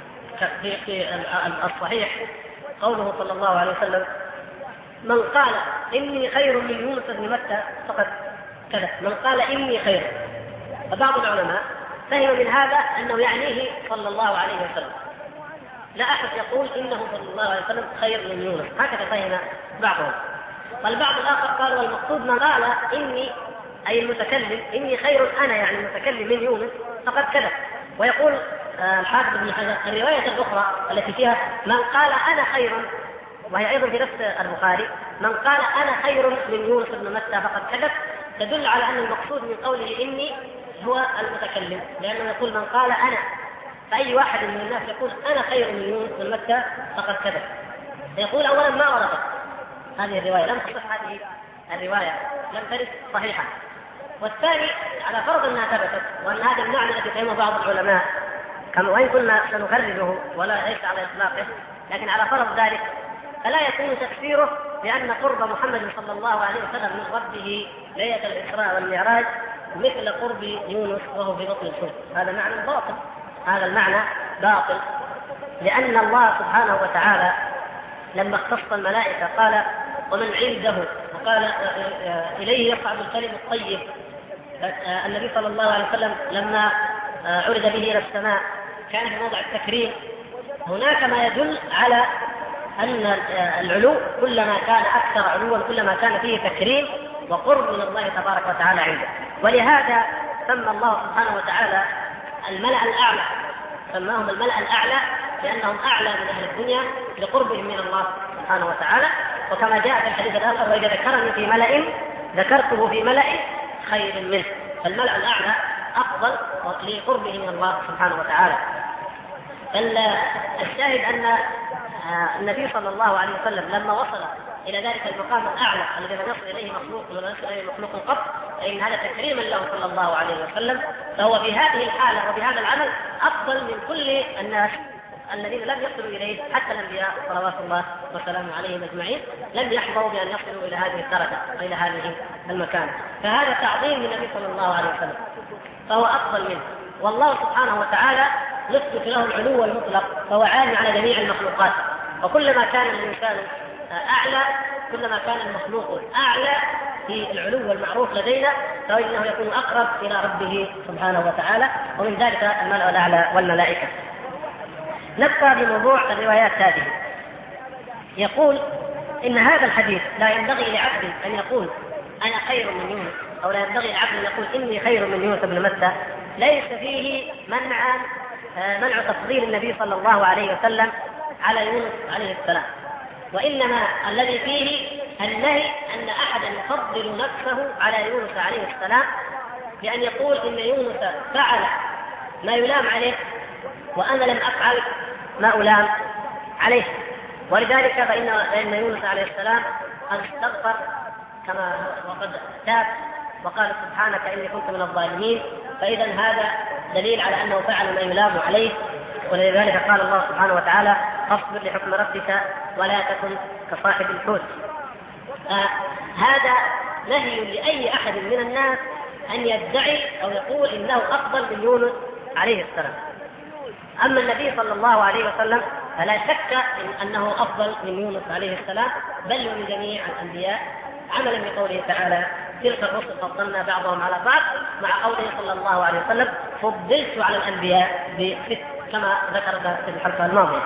في الصحيح قوله صلى الله عليه وسلم: من قال إني خير من يونس بن متى فقد كذا، من قال إني خير. فبعض العلماء فهم من هذا أنه يعنيه صلى الله عليه وسلم، لا أحد يقول إنه صلى الله عليه وسلم خير من يونس، هكذا فهم بعضهم. والبعض الآخر قال: والمقصود من قال إني أي المتكلم إني خير أنا، يعني المتكلم من يونس فقد كذب. ويقول الحافظ ابن حجر: الرواية الأخرى التي فيها من قال أنا خير، وهي أيضا في نفس البخاري: من قال أنا خير من يونس بن متى فقد كذب، تدل على أن المقصود من قوله إني هو المتكلم، لأنه يقول من قال أنا، فأي واحد من الناس يقول أنا خير من يونس بن متى فقد كذب. يقول أولا ما وردت هذه الرواية، لم تصح هذه الرواية، لم ترد صحيحة. والثاني على فرض أنها ثبتت، وأن هذا المعنى الذي فهمه بعض العلماء وإن كنا سنخرجه ولا ليس على إطلاقه، لكن على فرض ذلك فلا يكون تفسيره بأن قرب محمد صلى الله عليه وسلم من ربه ليلة الإسراء والمعراج مثل قرب يونس وهو في بطن الحوت. هذا معنى باطل، هذا المعنى باطل، لأن الله سبحانه وتعالى لما اختص الملائكة قال: ومن عنده، وقال: إليه يصعد الكلم الطيب. النبي صلى الله عليه وسلم لما عرج به إلى السماء كان في موضع التكريم. هناك ما يدل على أن العلو كلما كان أكثر علوا كلما كان فيه تكريم وقرب من الله تبارك وتعالى عنده. ولهذا سمى الله سبحانه وتعالى الملأ الأعلى، سماهم الملأ الأعلى لأنهم أعلى من أهل الدنيا لقربهم من الله سبحانه وتعالى. وكما جاء في الحديث الآخر: وإذا ذكرني في ملأ ذكرته في ملأ خير منه. فالملأ الأعلى أفضل لقربه من الله سبحانه وتعالى. الشاهد أن النبي صلى الله عليه وسلم لما وصل إلى ذلك المقام الأعلى الذي لم يصل إليه مخلوق ولا يصل إليه مخلوق قط، فإن هذا تكريما له صلى الله عليه وسلم، فهو في هذه الحالة وبهذا العمل أفضل من كل الناس الذين لم يصلوا إليه. حتى الأنبياء صلوات الله وسلامه عليهم أجمعين لم يحظوا بأن يصلوا إلى هذه الدرجة وإلى هذه المكانة. فهذا تعظيم للنبي صلى الله عليه وسلم، فهو أفضل منه. والله سبحانه وتعالى يثبت له العلو المطلق، فهو عالي على جميع المخلوقات. وكلما كان الإنسان أعلى كلما كان المخلوق أعلى في العلو والمعروف لدينا، فإنه يكون أقرب إلى ربه سبحانه وتعالى، ومن ذلك الملأ الأعلى والملائكة. نبقى بموضوع الروايات هذه. يقول إن هذا الحديث لا ينبغي لعبد أن يقول أنا خير من يونس، أو لا ينبغي لعبد أن يقول إني خير من يونس بن متى. ليس فيه منع تفضيل النبي صلى الله عليه وسلم على يونس عليه السلام، وإنما الذي فيه النهي أن أحدا يفضل نفسه على يونس عليه السلام بأن يقول إن يونس فعل ما يلام عليه وأنا لم أفعل ما ألام عليه. ولذلك فإن يونس عليه السلام قد استغفر كما وقد تاب وقال سبحانك إني كنت من الظالمين، فإذا هذا دليل على أنه فعل ما يلام عليه. ولذلك قال الله سبحانه وتعالى فاصبر لحكم ربك ولا تكن كصاحب الحوت. هذا نهي لأي أحد من الناس أن يدعي أو يقول إنه أفضل من يونس عليه السلام. أما النبي صلى الله عليه وسلم فلا شك أنه أفضل من يونس عليه السلام، بل من جميع الأنبياء، عملا بقوله تعالى تلك الرسل فضلنا بعضهم على بعض، مع قوله صلى الله عليه وسلم فضلت على الأنبياء بست كما ذكر في الحلقة الماضية.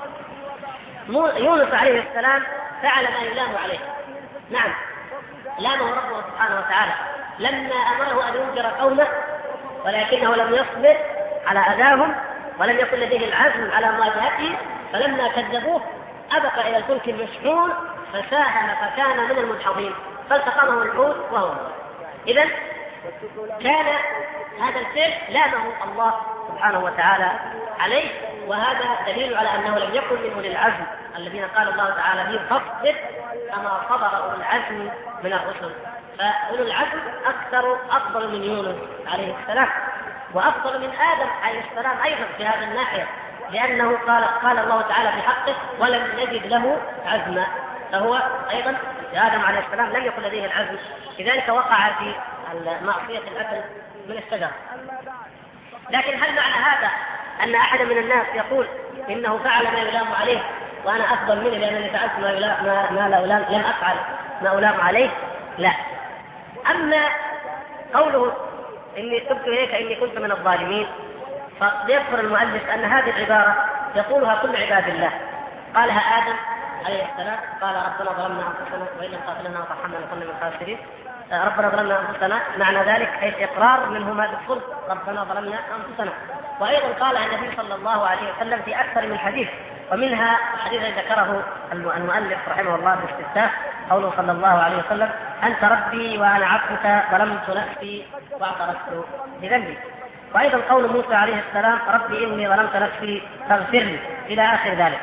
يونس عليه السلام فعل ما يلام عليه، نعم لامه ربه سبحانه وتعالى لما أمره أن ينذر قومه، ولكنه لم يصبر على أذاهم ولم يكن لديه العزم على مواجهته، فلما كذبوه أبق إلى الفلك المشحون فساهم فكان من المدحضين فالتقمه الحوت وهو. إذن كان هذا الفعل لامه الله سبحانه وتعالى عليه، وهذا دليل على أنه لم يكن من أولي العزم الذين قال الله تعالى فيهم فاصبر كما صبر أولو العزم من الرسل. فأولو العزم أفضل من يونس عليه السلام، وأفضل من آدم عليه السلام أيضا في هذا الناحية، لأنه قال الله تعالى في حقه ولم نجد له عزما، فهو أيضا آدم عليه السلام لم يكن لديه العزم، لذلك وقع في معصية الأكل من الشجرة. لكن هل معنى هذا أن أحد من الناس يقول إنه فعل ما يلام عليه وأنا أفضل منه لأنني فعلت ما لم أفعل ما ألام عليه؟ لا. أما قوله إني تبت إليك إني كنت من الظالمين، فيذكر المؤلف أن هذه العبارة يقولها كل عباد الله، قالها آدم عليه السلام قال ربنا ظلمنا أنفسنا وإن لم تغفر لنا وترحمنا لنكن من الخاسرين. ربنا ظلمنا أنفسنا معنى ذلك حيث إقرار منهما بالصلح ربنا ظلمنا أنفسنا. وأيضا قالها النبي صلى الله عليه وسلم في أكثر من حديث، ومنها الحديث الذي ذكره المؤلف رحمه الله باستفتاح قوله صلى الله عليه وسلم أنت ربي وأنا عبدك ظلمت نفسي واعترفت بذنبي. وأيضا قول موسى عليه السلام ربي إني ظلمت نفسي فاغفر لي إلى آخر ذلك.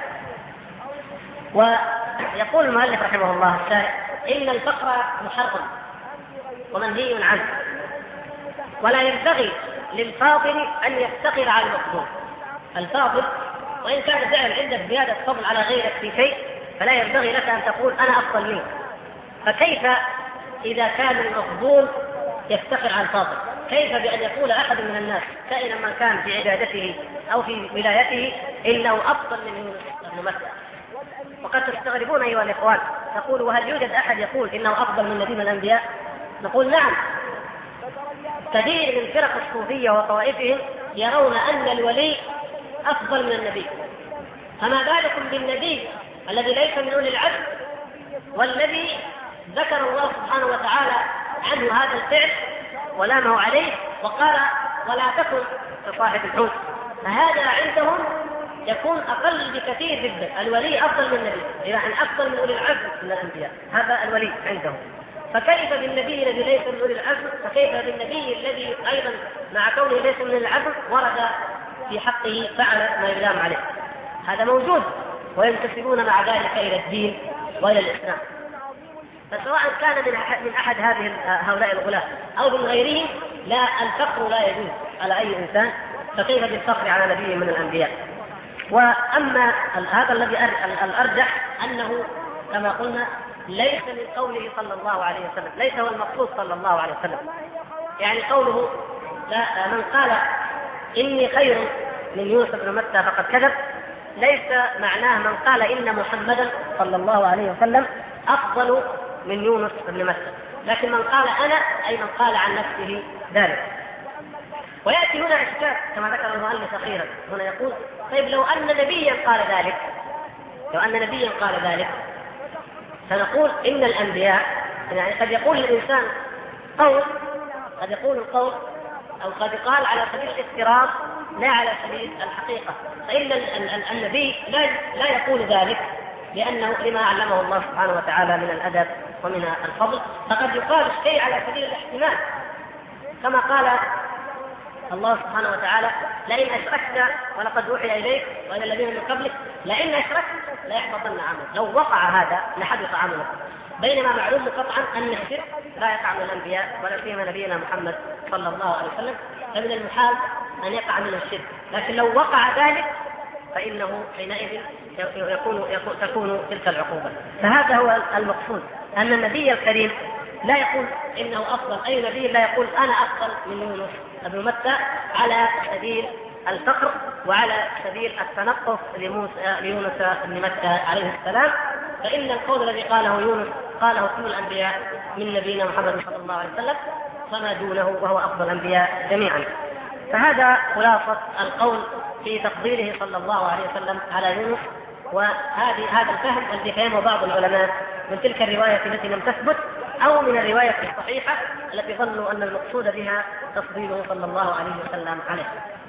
ويقول المؤلف رحمه الله إن الفقر محرم ومنهي عنه، ولا ينبغي للفاضل أن يفتقر على المفضول. الفاضل وإن كان فعلا عندك زيادة فضل على غيرك في شيء فلا ينبغي لك أن تقول أنا أفضل منه. فكيف إذا كان المفضول يفتقر على الفاضل؟ كيف بأن يقول أحد من الناس كائنا من كان في عبادته أو في ولايته إنه أفضل من يونس بن متى؟ وقد تستغربون أيها الإخوان، تقول وهل يوجد أحد يقول إنه أفضل من نبي من الأنبياء؟ نقول نعم، كثير من فرق الصوفية وطوائفهم يرون أن الولي أفضل من النبي، فما بالكم بالنبي الذي ليس من أولي العزم والذي ذكر الله سبحانه وتعالى عنه هذا الفعل ولامه عليه وقال ولا تكن كصاحب الحوت. فهذا عندهم يكون أقل بكثير جدا. الولي أفضل من النبي، يعني أفضل من أولي العزم من الأنبياء، هذا الولي عندهم. فكيف بالنبي الذي ليس من أولي العزم؟ فكيف بالنبي الذي أيضا مع كونه ليس من العزم ورد في حقه فعل ما يلام عليه؟ هذا موجود، وينتسبون مع ذلك إلى الدين وإلى الإسلام. فسواء كان من أحد هؤلاء الغلاة أو من غيرهم، لا، الفقر لا يجوز على أي إنسان، فكيف بالفقر على نبي من الأنبياء؟ وأما هذا الذي الأرجح أنه كما قلنا ليس من قوله صلى الله عليه وسلم، ليس هو المقصود صلى الله عليه وسلم. يعني قوله لا من قال إني خير من يوسف بن متى فقد كذب، ليس معناه من قال إن محمدا صلى الله عليه وسلم أفضل من يونس بن متى، لكن من قال أنا أي من قال عن نفسه ذلك. ويأتي هنا إشكال كما ذكر المؤلف أخيرا، هنا يقول طيب لو أن نبيا قال ذلك، فنقول إن الأنبياء يعني قد يقول الإنسان قول، قد يقول القول أو قد يقال على سبيل الافتراض لا على سبيل الحقيقة. فإن النبي لا يقول ذلك لأنه لما علمه الله سبحانه وتعالى من الأدب ومن الفضل، فقد يقال الشيء على سبيل الاحتمال، كما قال الله سبحانه وتعالى لئن أشركت ولقد أوحي إليك وإلى الذين من قبلك لئن أشركت ليحبطن عملك. لو وقع هذا لحدث عملك، بينما معلوم قطعا أن الشرك لا يقع من الأنبياء ولا سيما نبينا محمد صلى الله عليه وسلم، فمن المحال أن يقع من الشرك. لكن لو وقع ذلك فإنه حينئذ تكون تلك العقوبة. فهذا هو المقصود، أن النبي الكريم لا يقول إنه أفضل، أي نبي لا يقول أنا أفضل من يونس بن متى على سبيل الفقر وعلى سبيل التنقص ليونس بن متى عليه السلام. فإن القول الذي قاله يونس قاله كل الأنبياء من نبينا محمد صلى الله عليه وسلم فما دونه، وهو أفضل الأنبياء جميعا. فهذا خلاصة القول في تفضيله صلى الله عليه وسلم على يونس. وهذا الفهم الذي فهمه بعض العلماء من تلك الرواية التي لم تثبت أو من الرواية الصحيحة التي ظنوا أن المقصود بها تفضيله صلى الله عليه وسلم عليه.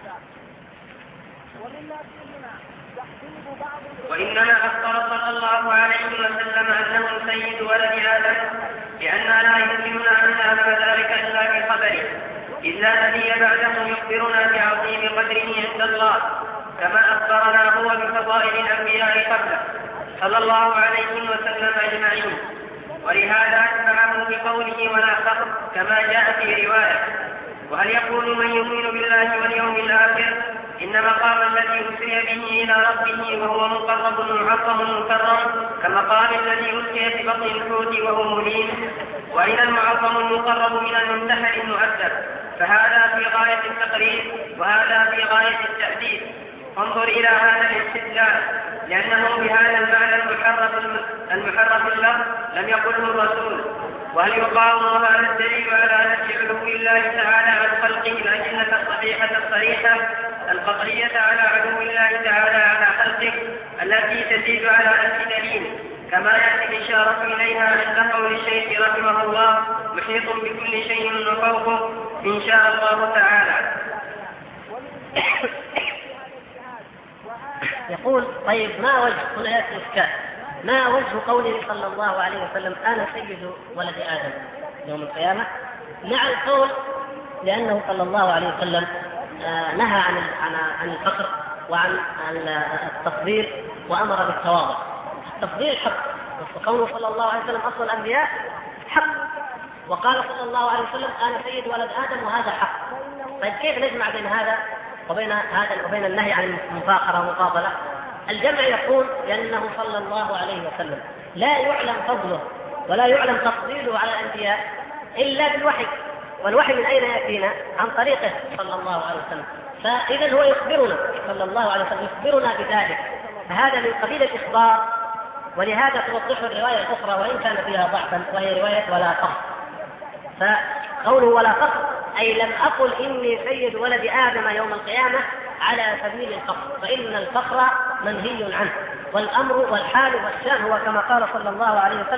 وإنما أخبر صلى الله عليه وسلم أنه سيد ولد آدم، لأننا لا يمكننا أن نعلم ذلك إلا بخبره، إذ لا نبي بعده يخبرنا بعظيم قدره عند الله، كما أخبرنا هو بفضائل الأنبياء قبله صلى الله عليه وسلم أجمعين. ولهذا أتبعه بقوله ولا فخر كما جاء في رواية. وهل يقول من يؤمن بالله واليوم الآخر إن مقام الذي أسري به إلى ربه وهو مقرب معظم مكرم كمقام الذي أسري في بطن الحوت وهو مليم، وإلى المعظم المقرب من الممتحن المؤدب، فهذا في غاية التقريب وهذا في غاية التأديب. انظر إلى هذا الاستدلال، لأنه بهذا المعنى المحرف اللفظ لم يقله الرسول. وهل يقاوم هذا الدليل على نفي علو الله تعالى عن خلقه الأجنة الصحيحة الصريحة القطعية على علو الله تعالى على خلقه التي تزيد على ألف دليل، كما يأتي الإشارة إليها عند قول الشيخ رحمه الله محيط بكل شيء وفوقه إن شاء الله تعالى. يقول طيب ما وجه هنا يأتي إشكال، ما وجه قوله صلى الله عليه وسلم أنا سيد ولد آدم يوم القيامة مع القول لأنه صلى الله عليه وسلم نهى عن الفقر وعن التفضيل وأمر بالتواضع. التفضيل حق، وقوله صلى الله عليه وسلم أفضل الأنبياء حق، وقال صلى الله عليه وسلم أنا سيد ولد آدم وهذا حق. طيب كيف نجمع بين هذا وبين النهي عن المفاخرة والمقابلة؟ الجمع يقول لأنه صلى الله عليه وسلم لا يعلم فضله ولا يعلم تفضيله على الأنبياء إلا بالوحي، والوحي من أين يأتينا؟ عن طريقه صلى الله عليه وسلم. فإذا هو يخبرنا صلى الله عليه وسلم يخبرنا بذلك، فهذا من قبيل الإخبار. ولهذا توضح الرواية الأخرى وإن كان فيها ضعفا، وهي رواية ولا فخر. فقوله ولا فخر أي لم أقل إني سيد ولد آدم يوم القيامة على سبيل الفخر، فإن الفخر منهي عنه، والأمر والحال والشان هو كما قال صلى الله عليه وسلم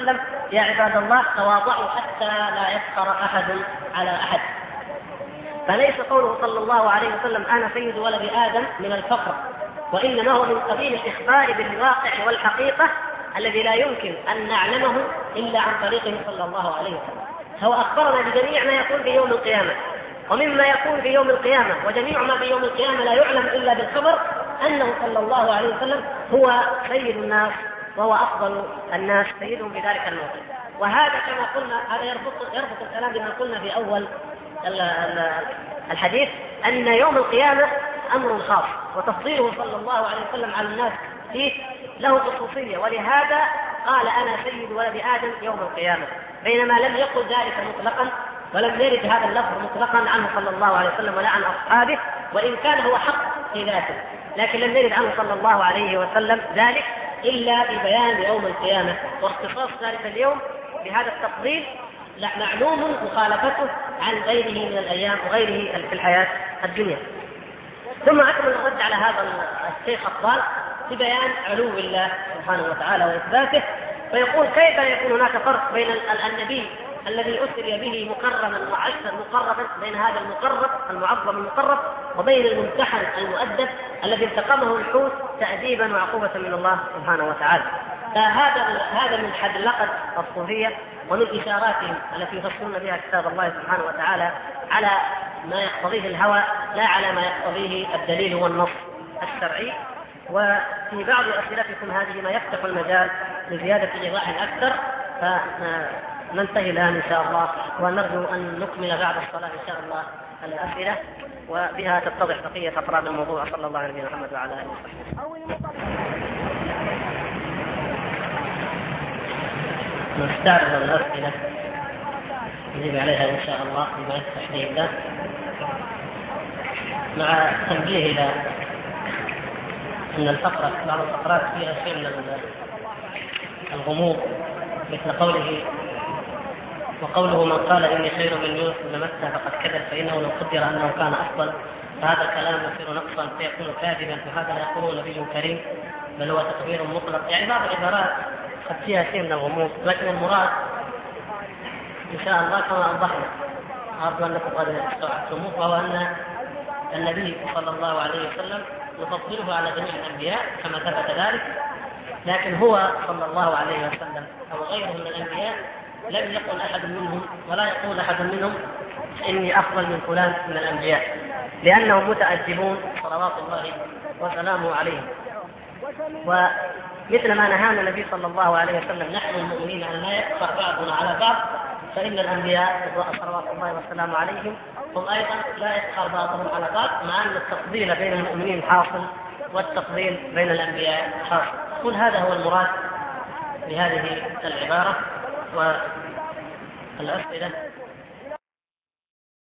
يا عباد الله تواضعوا حتى لا يفخر أحد على أحد. فليس قوله صلى الله عليه وسلم أنا سيد ولد آدم من الفخر، وإنما هو من قبيل الإخبار بالواقع والحقيقة الذي لا يمكن أن نعلمه إلا عن طريقه صلى الله عليه وسلم. هو أخبرنا بجميع ما يكون في يوم القيامة، ومما يكون في يوم القيامة وجميع ما في يوم القيامة لا يعلم إلا بالخبر أنه صلى الله عليه وسلم هو سيد الناس وهو أفضل الناس، سيدهم في ذلك الموقف. وهذا كما قلنا هذا يربط الكلام بما قلنا في أول الحديث أن يوم القيامة أمر خاص، وتفضيله صلى الله عليه وسلم على الناس فيه له خصوصية، ولهذا قال أنا سيد ولد آدم يوم القيامة، بينما لم يقل ذلك مطلقا ولم يرد هذا اللفظ مطلقا عنه صلى الله عليه وسلم ولا عن أصحابه، وإن كان هو حق في ذاته، لكن لم يرد عنه صلى الله عليه وسلم ذلك إلا ببيان يوم القيامة واختصاص ذلك اليوم بهذا التفضيل معلوم مخالفته عن غيره من الأيام وغيره في الحياة الدنيا. ثم أكمل الرد على هذا الشيخ الضال ببيان علو الله سبحانه وتعالى وإثباته، فيقول كيف يكون هناك فرق بين النبي الذي أسري به مكرما وعزا مقربا، بين هذا المقرب المعظم المقرب وبين الممتحن المؤدب الذي التقمه الحوت تأديبا وعقوبة من الله سبحانه وتعالى. فهذا من حدلقة الصوفية ومن إشاراتهم التي يفسرون بها كتاب الله سبحانه وتعالى على ما يقتضيه الهوى لا على ما يقتضيه الدليل والنص الشرعي. وفي بعض أسئلتكم هذه ما يفتح المجال لزيادة إيضاح أكثر، فننتهي الآن إن شاء الله، ونرجو أن نكمل بعد الصلاة إن شاء الله الأسئلة، وبها تتضح بقية أفراد الموضوع. صلى الله على نبينا محمد وعلى آله وصحبه. نستعرض الأسئلة نجيب عليها إن شاء الله بما يفتح به الله، مع تنبيه إلى أن الفقرة بعض الفقرات فيها شيء من الغموض، مثل وقوله من قال إني خير من يونس بن متى فقد كذب، فإنه لو قدر أنه كان أفضل فهذا الكلام يصير نقصا فيكون كاذبا، فهذا لا يقوله نبي كريم بل هو تكبير مطلق. يعني بعض العبارات قد فيها شيء من الغموض، لكن المراد إن شاء الله كما أوضحنا أرجو أنكم قد استوعبتموه، وهو أن النبي صلى الله عليه وسلم نفضله على جميع الأنبياء كما ثبت ذلك، لكن هو صلى الله عليه وسلم أو غيره من الأنبياء لم يقل أحد منهم ولا يقول أحد منهم إني أفضل من فلان من الأنبياء، لأنهم متأدبون صلوات الله وسلامه عليهم. ومثل ما نهانا النبي صلى الله عليه وسلم نحن المؤمنين أن لا يكفر بعضنا على بعض، فإن الأنبياء صلوات الله وسلامه عليهم هم أيضا لا يكفر بعضهم على بعض، مع أن التفضيل بين المؤمنين حاصل والتفضيل بين الأنبياء حاصل. كل هذا هو المراد بهذه العبارة. والأسئلة